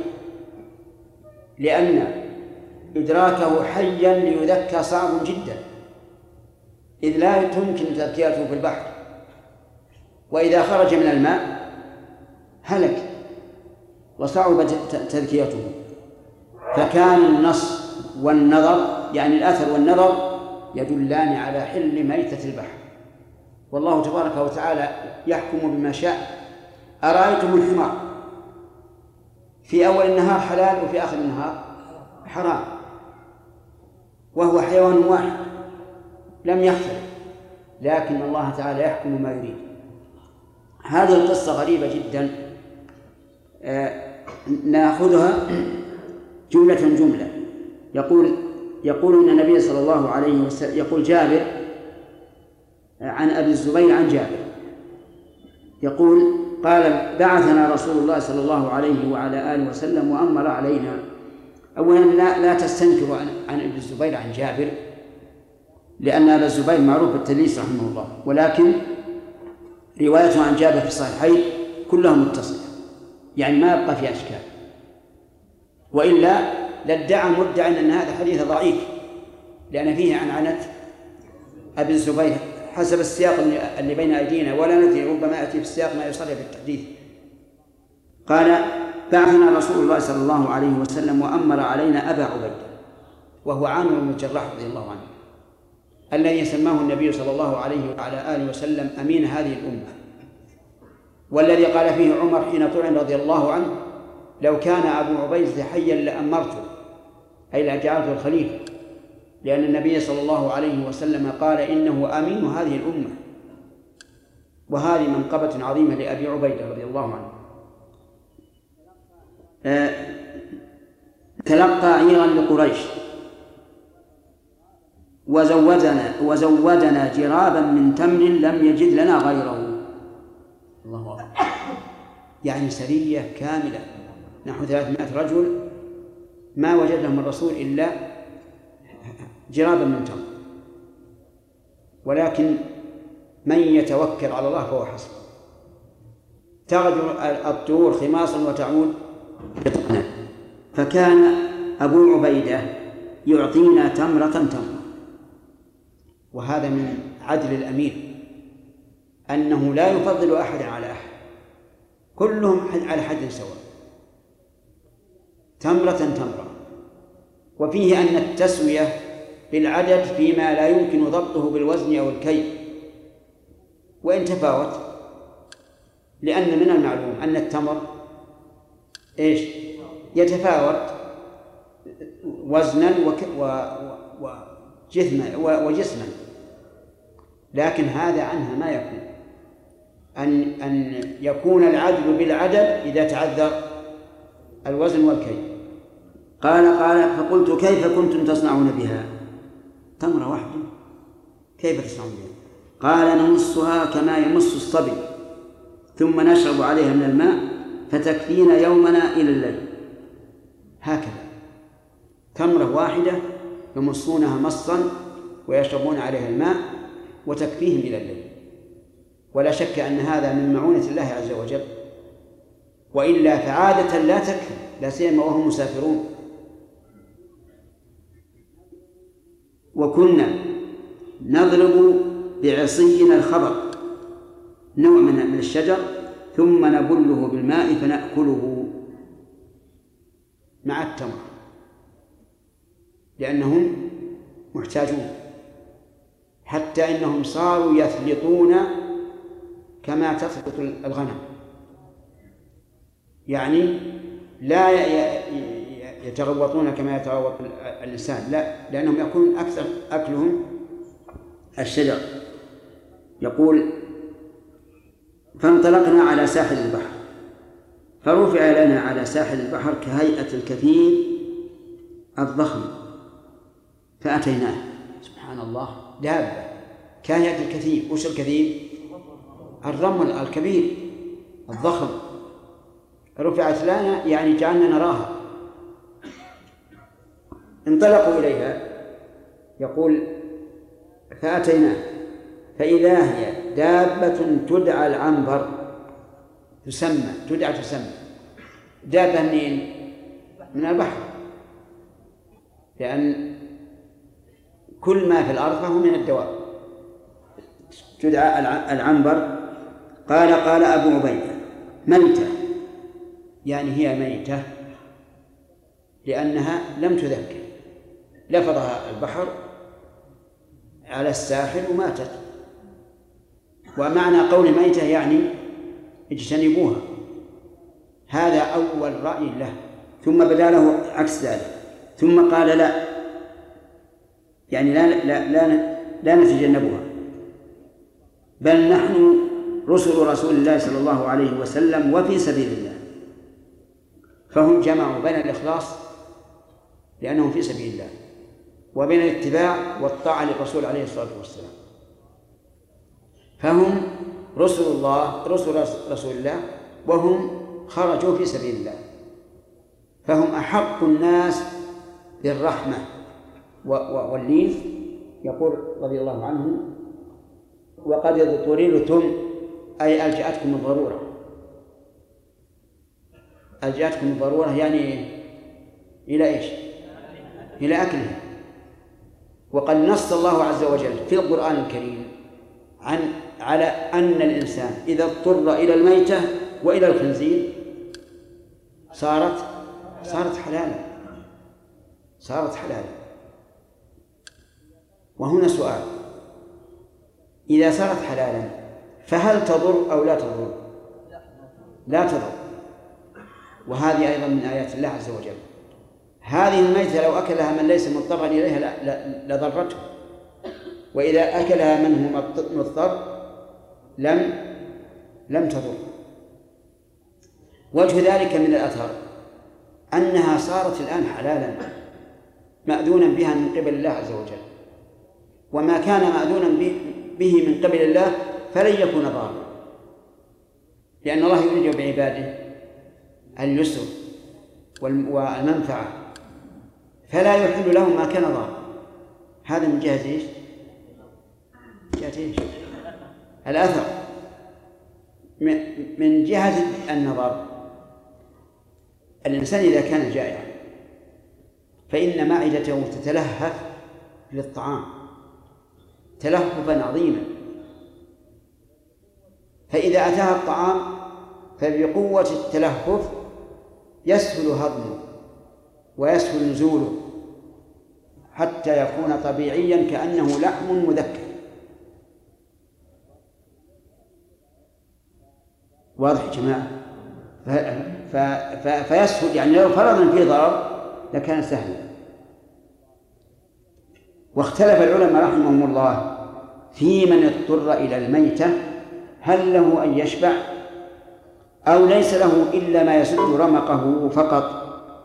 لأن إدراكه حيا ليذكى صعب جدا، إذ لا تمكن تذكيته في البحر، وإذا خرج من الماء هلك وصعب تذكيته. فكان النص والنظر، يعني الأثر والنظر، يدلان على حل ميتة البحر. والله تبارك وتعالى يحكم بما شاء. أرأيتم الحمار في أول النهار حلال وفي آخر النهار حرام، وهو حيوان واحد لم يختلف، لكن الله تعالى يحكم ما يريد. هذه القصة غريبة جدا، آه نأخذها جملة جملة. يقول يقول أن النبي صلى الله عليه وسلم، يقول جابر عن أبي الزبير عن جابر يقول: قال: بعثنا رسول الله صلى الله عليه وعلى آله وسلم وأمر علينا. أولا لا, لا تستنكروا عن, عن ابن الزبير عن جابر، لأن أبا الزبير معروف بالتدليس رحمه الله، ولكن روايته عن جابر في الصحيحين كلها متصلة، يعني ما يبقى فيها أشكال، وإلا لادعى مدعي أن هذا حديث ضعيف، لأن فيه عنعنة أبي الزبير حسب السياق اللي بين أيدينا، ولا ندري ربما يأتي في السياق ما يصلح بالتحديث. قال: بعثنا رسول الله صلى الله عليه وسلم وأمر علينا أبا عبيدة، وهو عامر بن الجراح رضي الله عنه، الذي سماه النبي صلى الله عليه وعلى آله وسلم أمين هذه الأمة، والذي قال فيه عمر حين طعن رضي الله عنه: لو كان أبو عبيدة حيا لأمرته، أي لجعلته الخليفة، لأن النبي صلى الله عليه وسلم قال إنه أمين هذه الأمة. وهذه منقبة عظيمة لأبي عبيدة رضي الله عنه. أه تلقى عيرا لقريش وزودنا وزودنا جرابا من تمر لم يجد لنا غيره. الله أكبر. يعني سرية كاملة نحو ثلاثمائة رجل ما وجد لهم الرسول إلا جرابا من تمر، ولكن من يتوكل على الله فهو حسبه. تغدو الطيور خماصا وتعود بطنا. فكان أبو عبيدة يعطينا تمرة تمرة، وهذا من عدل الأمير أنه لا يفضل أحد على أحد، كلهم على حد سواء، تمرة تمرة. وفيه أن التسوية بالعدد فيما لا يمكن ضبطه بالوزن أو الكيل وإن تفاوت، لأن من المعلوم أن التمر إيش يتفاوت وزنا وجسما وجسما، لكن هذا عنها ما يكون، أن أن يكون العدل بالعدد إذا تعذر الوزن والكيل. قال قال فقلت: كيف كنتم تصنعون بها؟ تمرة واحدة كيف تصنعون بها؟ قال: نمصها كما يمص الصبي، ثم نشرب عليها من الماء فتكفينا يومنا إلى الليل. هكذا تمرة واحدة يمصونها مصا ويشربون عليها الماء وتكفيهم إلى الليل. ولا شك أن هذا من معونة الله عز وجل، وإلا فعادة لا تكفي، لا سيما وهم مسافرون. وكنا نضرب بعصينا الخبر، نوع من الشجر، ثم نبله بالماء فنأكله مع التمر، لأنهم محتاجون، حتى إنهم صاروا يثلطون كما تثلط الغنم، يعني لا يتغوطون كما يتغوط الإنسان، لا، لأنهم يكون أكثر أكلهم الشجر. يقول: فانطلقنا على ساحل البحر، فرفع لنا على ساحل البحر كهيئة الكثير الضخم، فأتيناه. سبحان الله، دابة كهيئة الكثير. وش الكثير؟ الرمل الكبير الضخم، رفعت لنا يعني جعلنا نراها. انطلقوا إليها. يقول: فأتيناه فإذا هي دابة تدعى العنبر، تسمى تدعى تسمى دابة منين؟ من البحر، لأن كل ما في الأرض فهو من الدواب، تدعى العنبر. قال قال أبو عبيدة: ميتة، يعني هي ميتة لأنها لم تذكر، لفظها البحر على الساحل وماتت. ومعنى قول ميتة يعني اجتنبوها. هذا أول رأي له، ثم بدا له عكس ذلك، ثم قال: لا، يعني لا لا لا, لا نتجنبها، بل نحن رسل رسول الله صلى الله عليه وسلم وفي سبيل الله. فهم جمعوا بين الإخلاص لأنهم في سبيل الله، وبين الاتباع والطاعة للرسول عليه الصلاة والسلام. فهم رسل الله رسل رسول الله وهم خرجوا في سبيل الله، فهم أحق الناس بالرحمة واللين. يقول رضي الله عنه: وقد اضطررتم، أي ألجأتكم الضرورة. ألجأتكم الضرورة يعني إلى إيش؟ إلى أكله. وقد نص الله عز وجل في القرآن الكريم عن على أن الإنسان إذا اضطر إلى الميتة وإلى الخنزير صارت صارت حلالا صارت حلالا. وهنا سؤال: إذا صارت حلالا فهل تضر أو لا تضر؟ لا تضر. وهذه أيضا من آيات الله عز وجل. هذه الميتة لو أكلها من ليس مضطرا إليها لضرته، وإذا أكلها من هو مضطر لم لم تضر. وجه ذلك من الأثر أنها صارت الآن حلالا مأذونا بها من قبل الله عز وجل، وما كان مأذونا به من قبل الله فلن يكون ضارا، لأن الله يريد بعباده اليسر والمنفعة، فلا يحل لهم ما كان ضارا. هذا من جهة إيش؟ جهة إيش؟ الأثر. من جهة النظر، الإنسان إذا كان جائعا فإن معدته تتلهف للطعام تلهفا عظيما، فإذا أتاها الطعام فبقوة التلهف يسهل هضمه ويسهل نزوله حتى يكون طبيعيا كأنه لحم مذكر. واضح يا جماعة؟ فيسهل، يعني لو فرضا فيه ضرر لكان سهلا. واختلف العلماء رحمهم الله في من اضطر إلى الميتة، هل له أن يشبع أو ليس له إلا ما يسد رمقه فقط؟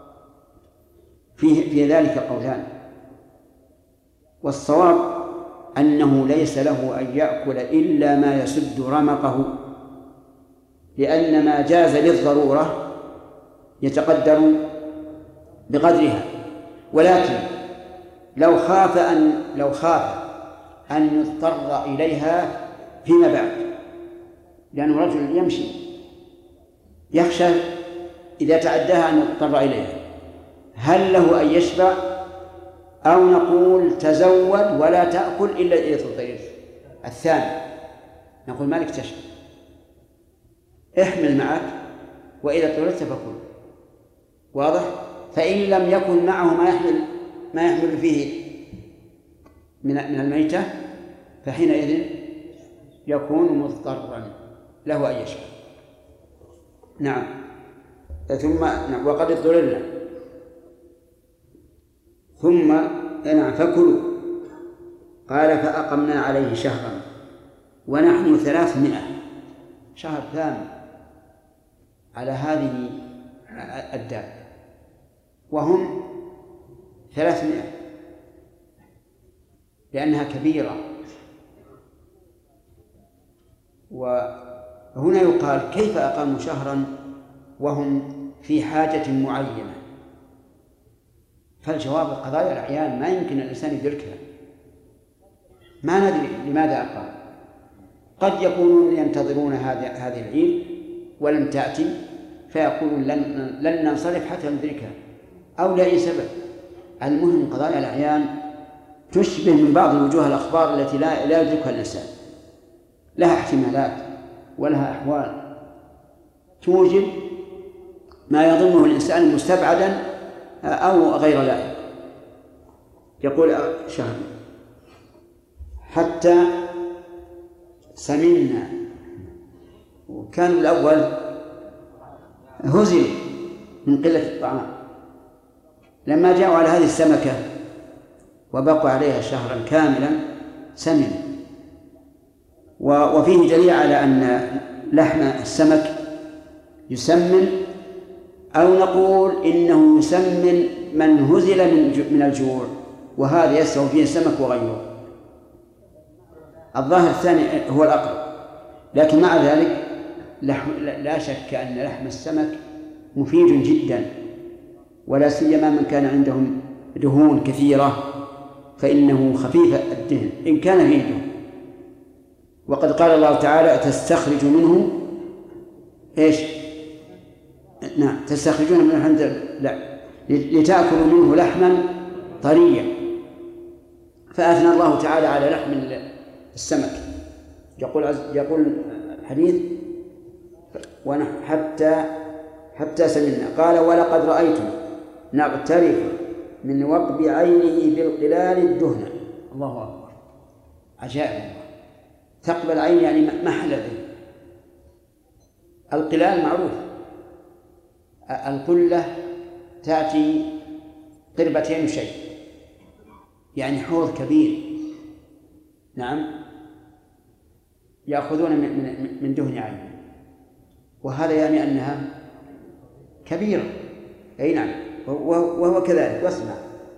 في في ذلك قولان، والصواب أنه ليس له أن يأكل إلا ما يسد رمقه، لأن ما جاز للضرورة يتقدر بقدرها. ولكن لو خاف أن لو خاف أن يضطر إليها فيما بعد، لأنه رجل يمشي يخشى إذا تعداها أن يضطر إليها، هل له أن يشبع أو نقول تزود ولا تأكل إلا إذا تضطر؟ الثاني نقول مالك تشبع، احمل معك وإذا اضطررت فكل. واضح؟ فإن لم يكن معه ما يحمل ما يحمل فيه من من الميتة فحينئذ يكون مضطرا له أن يشبع. نعم. ثم نعم. وقد اضطررنا ثم نعم فكلوا. قال فأقمنا عليه شهرا ونحن ثلاثمائة، شهر ثامن على هذه الدابة وهم ثلاثمائة، لأنها كبيرة. وهنا يقال كيف أقاموا شهرا وهم في حاجة معينة؟ فالجواب قضايا الأعيان ما يمكن الإنسان يدركها، ما ندري لماذا أقام. قد يكونون ينتظرون هذه العيد ولم تأتي فيقولون لن, لن ننصرف حتى ندركها، أو لأي سبب. المهم قضايا الأعيان تشبه من بعض وجوه الأخبار التي لا, لا يدركها الإنسان، لها احتمالات ولها أحوال توجب ما يظنه الإنسان مستبعدا أو غير لائق. يقول شهر حتى سمنا، وكان الأول هزل من قلة الطعام، لما جاءوا على هذه السمكة وبقوا عليها شهرا كاملا سمنوا. وفيه دليل على أن لحم السمك يسمن، أو نقول إنه يسمن من هزل من الجوع، وهذا يستوي فيه السمك وغيره. الظاهر الثاني هو الأقرب، لكن مع ذلك لا شك أن لحم السمك مفيد جدا، ولا سيما من كان عندهم دهون كثيرة فإنه خفيف الدهن إن كان فيه دهن. وقد قال الله تعالى تستخرج منه إيش؟ نعم تستخرجون منه حمد لا لتأكلوا منه لحما طريا، فأثنى الله تعالى على لحم السمك يقول عز يقول الحديث ونحن حتى حتى سمعنا. قال ولقد رأيتم نغترف من وقب عينه بالقلال الدهن. الله أكبر، عجائب الله. ثقب العين يعني محل العين. القلال معروف، القلة تأتي قربتين شيء، يعني حوض كبير، نعم، يأخذون من من دهن عين، وهذا يعني أنها كبيرة. أي نعم، وهو كذلك. واسمع،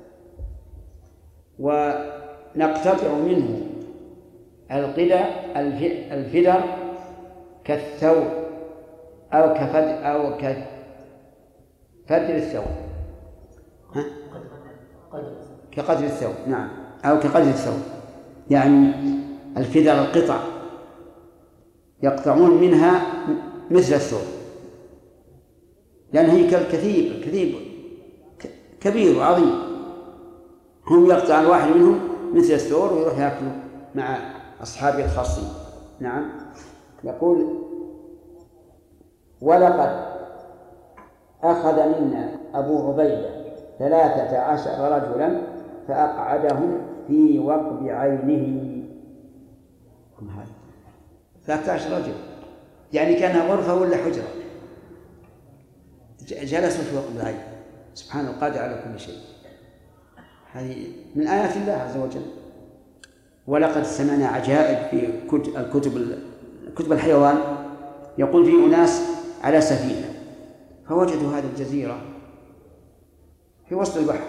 ونقتطع منه القدى الفدر كالثور أو كفدر أو كفدر الثور، ها؟ كقدر الثور، نعم، أو كقدر الثور، يعني الفدر القطع يقطعون منها مثل الثور، لأن هي كثير كثير كبير وعظيم، هم يقطع الواحد منهم مثل الثور ويروح يأكله مع أصحابه الخاصين. نعم. يقول ولقد أخذ منا أبو عبيدة ثلاثة عشر رجلا فأقعدهم في وقب عينه. ثلاثة عشر رجل يعني كان غرفة ولا حجرة، جلسوا في وقب العين. سبحان القادر على كل شيء. هذه من آيات الله عز وجل. ولقد سمعنا عجائب في الكتب كتب الحيوان. يقول في أناس على سفينة فوجدوا هذه الجزيرة في وسط البحر،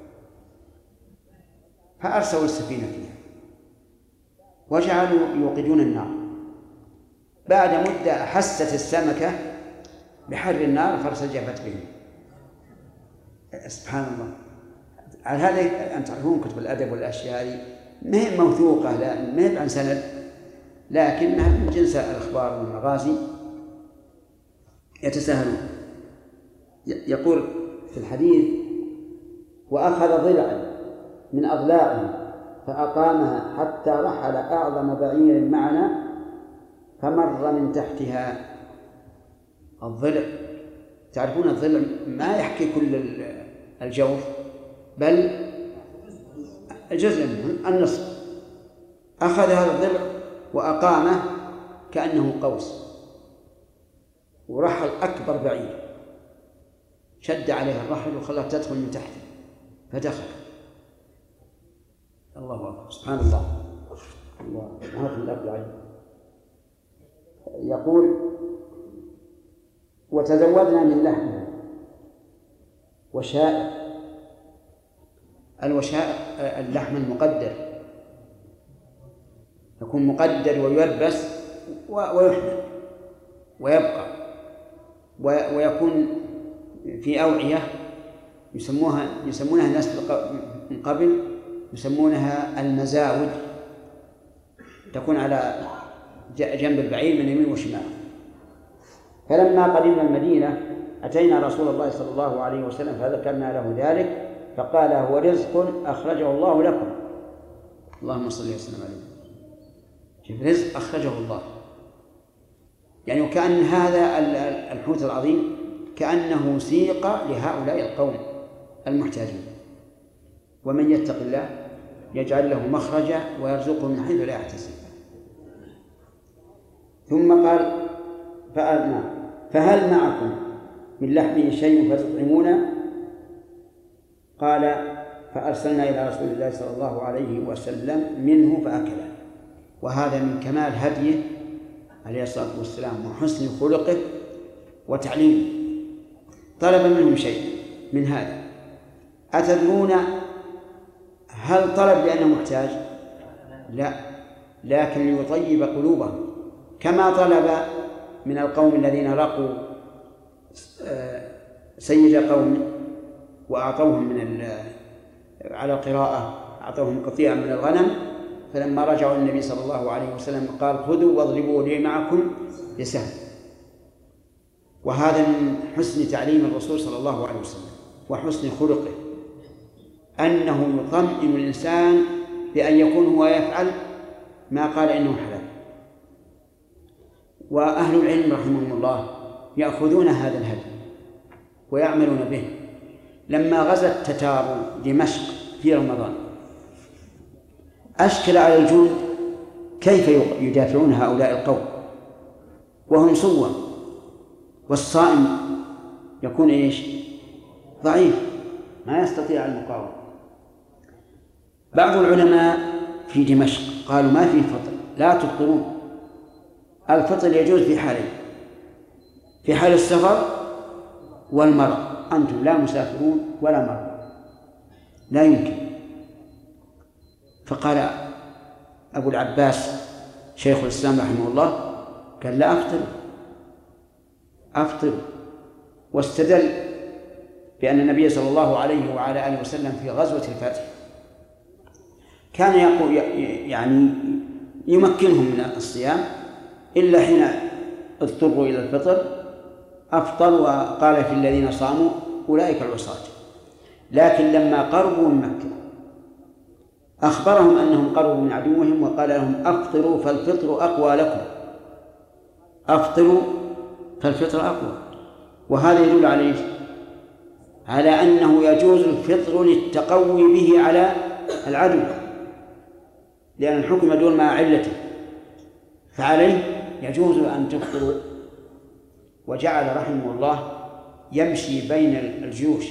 فأرسلوا السفينة فيها وجعلوا يوقدون النار. بعد مدة أحست السمكة بحر النار فارتجفت بهم. سبحان الله. على هذا أن تعرفون كتب الأدب والأشياء هذه ما هي موثوقة، لا ما هي عن سند، لكنها من جنس الأخبار والمغازي يتساهلون. يقول في الحديث وأخذ ضلعا من أضلاعه فأقامها حتى رحل أعظم بعير معنا فمر من تحتها. الضلع تعرفون الضلع ما يحكي كل الجوف بل جزء منه، النصف. أخذ هذا الضلع وأقامه كأنه قوس ورحل أكبر بعير، شد عليها الرحل وخلاها تدخل من تحته فدخل. الله أكبر. سبحان الله. الله ما في الأرض عين. يقول وتزودنا من لحمه وشائع. الوشائع اللحم المقدر يكون مقدر ويلبس ويحمل ويبقى، ويكون في أوعية يسموها يسمونها الناس من قبل يسمونها المزاود، تكون على جنب البعير من يمين وشمال. فلما قدمنا المدينة أتينا رسول الله صلى الله عليه وسلم فذكرنا له ذلك فقال هو رزق أخرجه الله لكم. اللهم صل وسلم عليه. شوف، رزق أخرجه الله، يعني وكأن هذا الحوت العظيم كأنه سيق لهؤلاء القوم المحتاجين. ومن يتق الله يجعل له مخرجا ويرزقه من حيث لا يحتسب. ثم قال فأنا فهل معكم من لحمه شيء فتطعمونه؟ قال فأرسلنا إلى رسول الله صلى الله عليه وسلم منه فأكله. وهذا من كمال هديه عليه الصلاة والسلام وحسن خلقه وتعليمه. طلب منهم شيء من هذا. أتدرون هل طلب لأنه محتاج؟ لا، لكن ليطيب قلوبهم، كما طلب من القوم الذين رقوا سيد قوم وأعطوهم من على القراءة أعطوهم قطيعا من الغنم، فلما رجعوا النبي صلى الله عليه وسلم قال خذوا واضربوا لي معكم بسهم. وهذا من حسن تعليم الرسول صلى الله عليه وسلم وحسن خلقه، أنه يطمئن الإنسان بأن يكون هو يفعل ما قال إنه حلال. وأهل العلم رحمهم الله يأخذون هذا الهدي ويعملون به. لما غزت تتار دمشق في رمضان أشكل على الجند كيف يدافعون هؤلاء القوم وهم صوم، والصائم يكون إيش؟ ضعيف ما يستطيع المقاومة. بعض العلماء في دمشق قالوا ما في فطر، لا تفطرون. الفطر يجوز في حالين: في حال السفر والمرض، أنتم لا مسافرون ولا مرضى، لا يمكن. فقال أبو العباس شيخ الإسلام رحمه الله قال لا أفطر أفطر واستدل بأن النبي صلى الله عليه وعلى آله وسلم في غزوة الفتح كان يقول يعني يمكنهم من الصيام إلا حين اضطروا إلى الفطر أفطر، وقال في الذين صاموا أولئك العصاة. لكن لما قربوا من مكة أخبرهم أنهم قربوا من عدوهم وقال لهم أفطروا فالفطر أقوى لكم، أفطروا فالفطر أقوى. وهذا يدل على إيش؟ على أنه يجوز الفطر للتقوي به على العدو، لأن الحكم يدور مع علته، فعليه يجوز أن تفطروا. وجعل رحمه الله يمشي بين الجيوش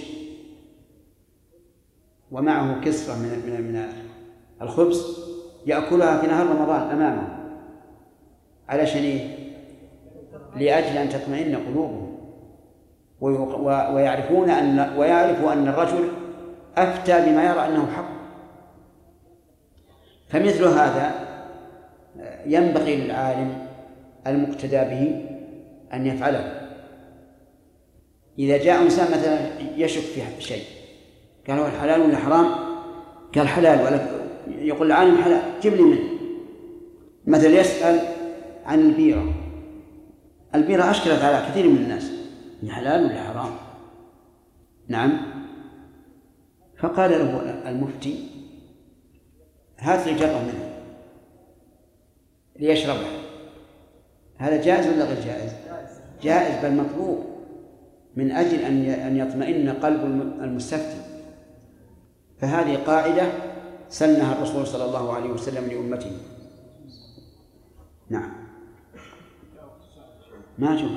ومعه كسرة من من من الخبز يأكلها في نهار رمضان أمامه، علشان إيه؟ لأجل أن تطمئن قلوبهم ويعرفون أن ويعرفوا أن الرجل أفتى بما يرى أنه حق. فمثل هذا ينبغي للعالم المقتدى به أن يفعله. إذا جاء إنسان مثلا يشك في شيء قال هو الحلال ولا حرام؟ قال حلال، ولا يقول العالم حلال جيب لي منه. مثلا يسأل عن البيرة، البيرة أشكلت على كثير من الناس حلال ولا حرام؟ نعم. فقال له المفتي هات لي جرة منها ليشربها. هذا جائز ولا غير جائز؟ جائز، بل مطلوب من أجل أن يطمئن قلب المستفتي. فهذه قاعدة سنها الرسول صلى الله عليه وسلم لأمته. نعم. ما جوز.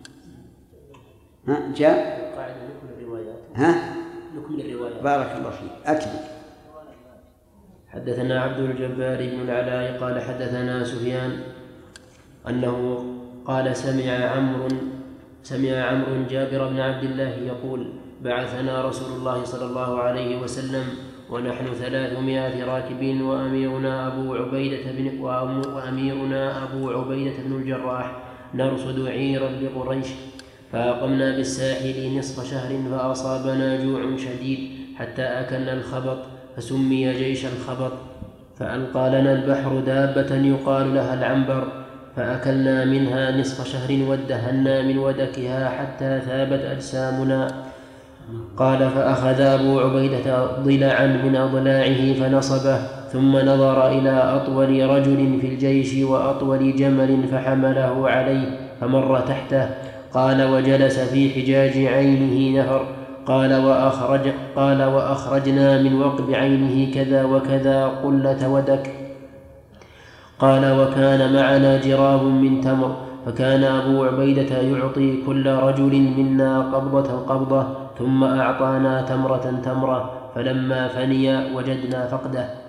ها جاء قاعدة نكمل الروايات. ها نكمل الروايات. بارك الله فيك. أكمل. حدثنا عبد الجبار بن العلاء قال حدثنا سفيان أنه قال سمع عمرو سمع عمرو جابر بن عبد الله يقول بعثنا رسول الله صلى الله عليه وسلم ونحن ثلاثمائة راكب وأميرنا أبو عبيدة بن وأميرنا أبو عبيدة بن الجراح نرصد عيرا لقريش، فأقمنا بالساحل نصف شهر فأصابنا جوع شديد حتى أكلنا الخبط فسمي جيش الخبط. فألقى لنا البحر دابة يقال لها العنبر فأكلنا منها نصف شهر وادهنا من ودكها حتى ثابت أجسامنا. قال فأخذ أبو عبيدة ضلعا من أضلاعه فنصبه ثم نظر إلى أطول رجل في الجيش وأطول جمل فحمله عليه فمر تحته. قال وجلس في حجاج عينه نهر. قال وأخرج قال وأخرجنا من وقب عينه كذا وكذا قلة ودك. قال وكان معنا جراب من تمر، فكان أبو عبيدة يعطي كل رجل منا قبضة قبضة ثم أعطانا تمرة تمرة، فلما فني وجدنا فقده.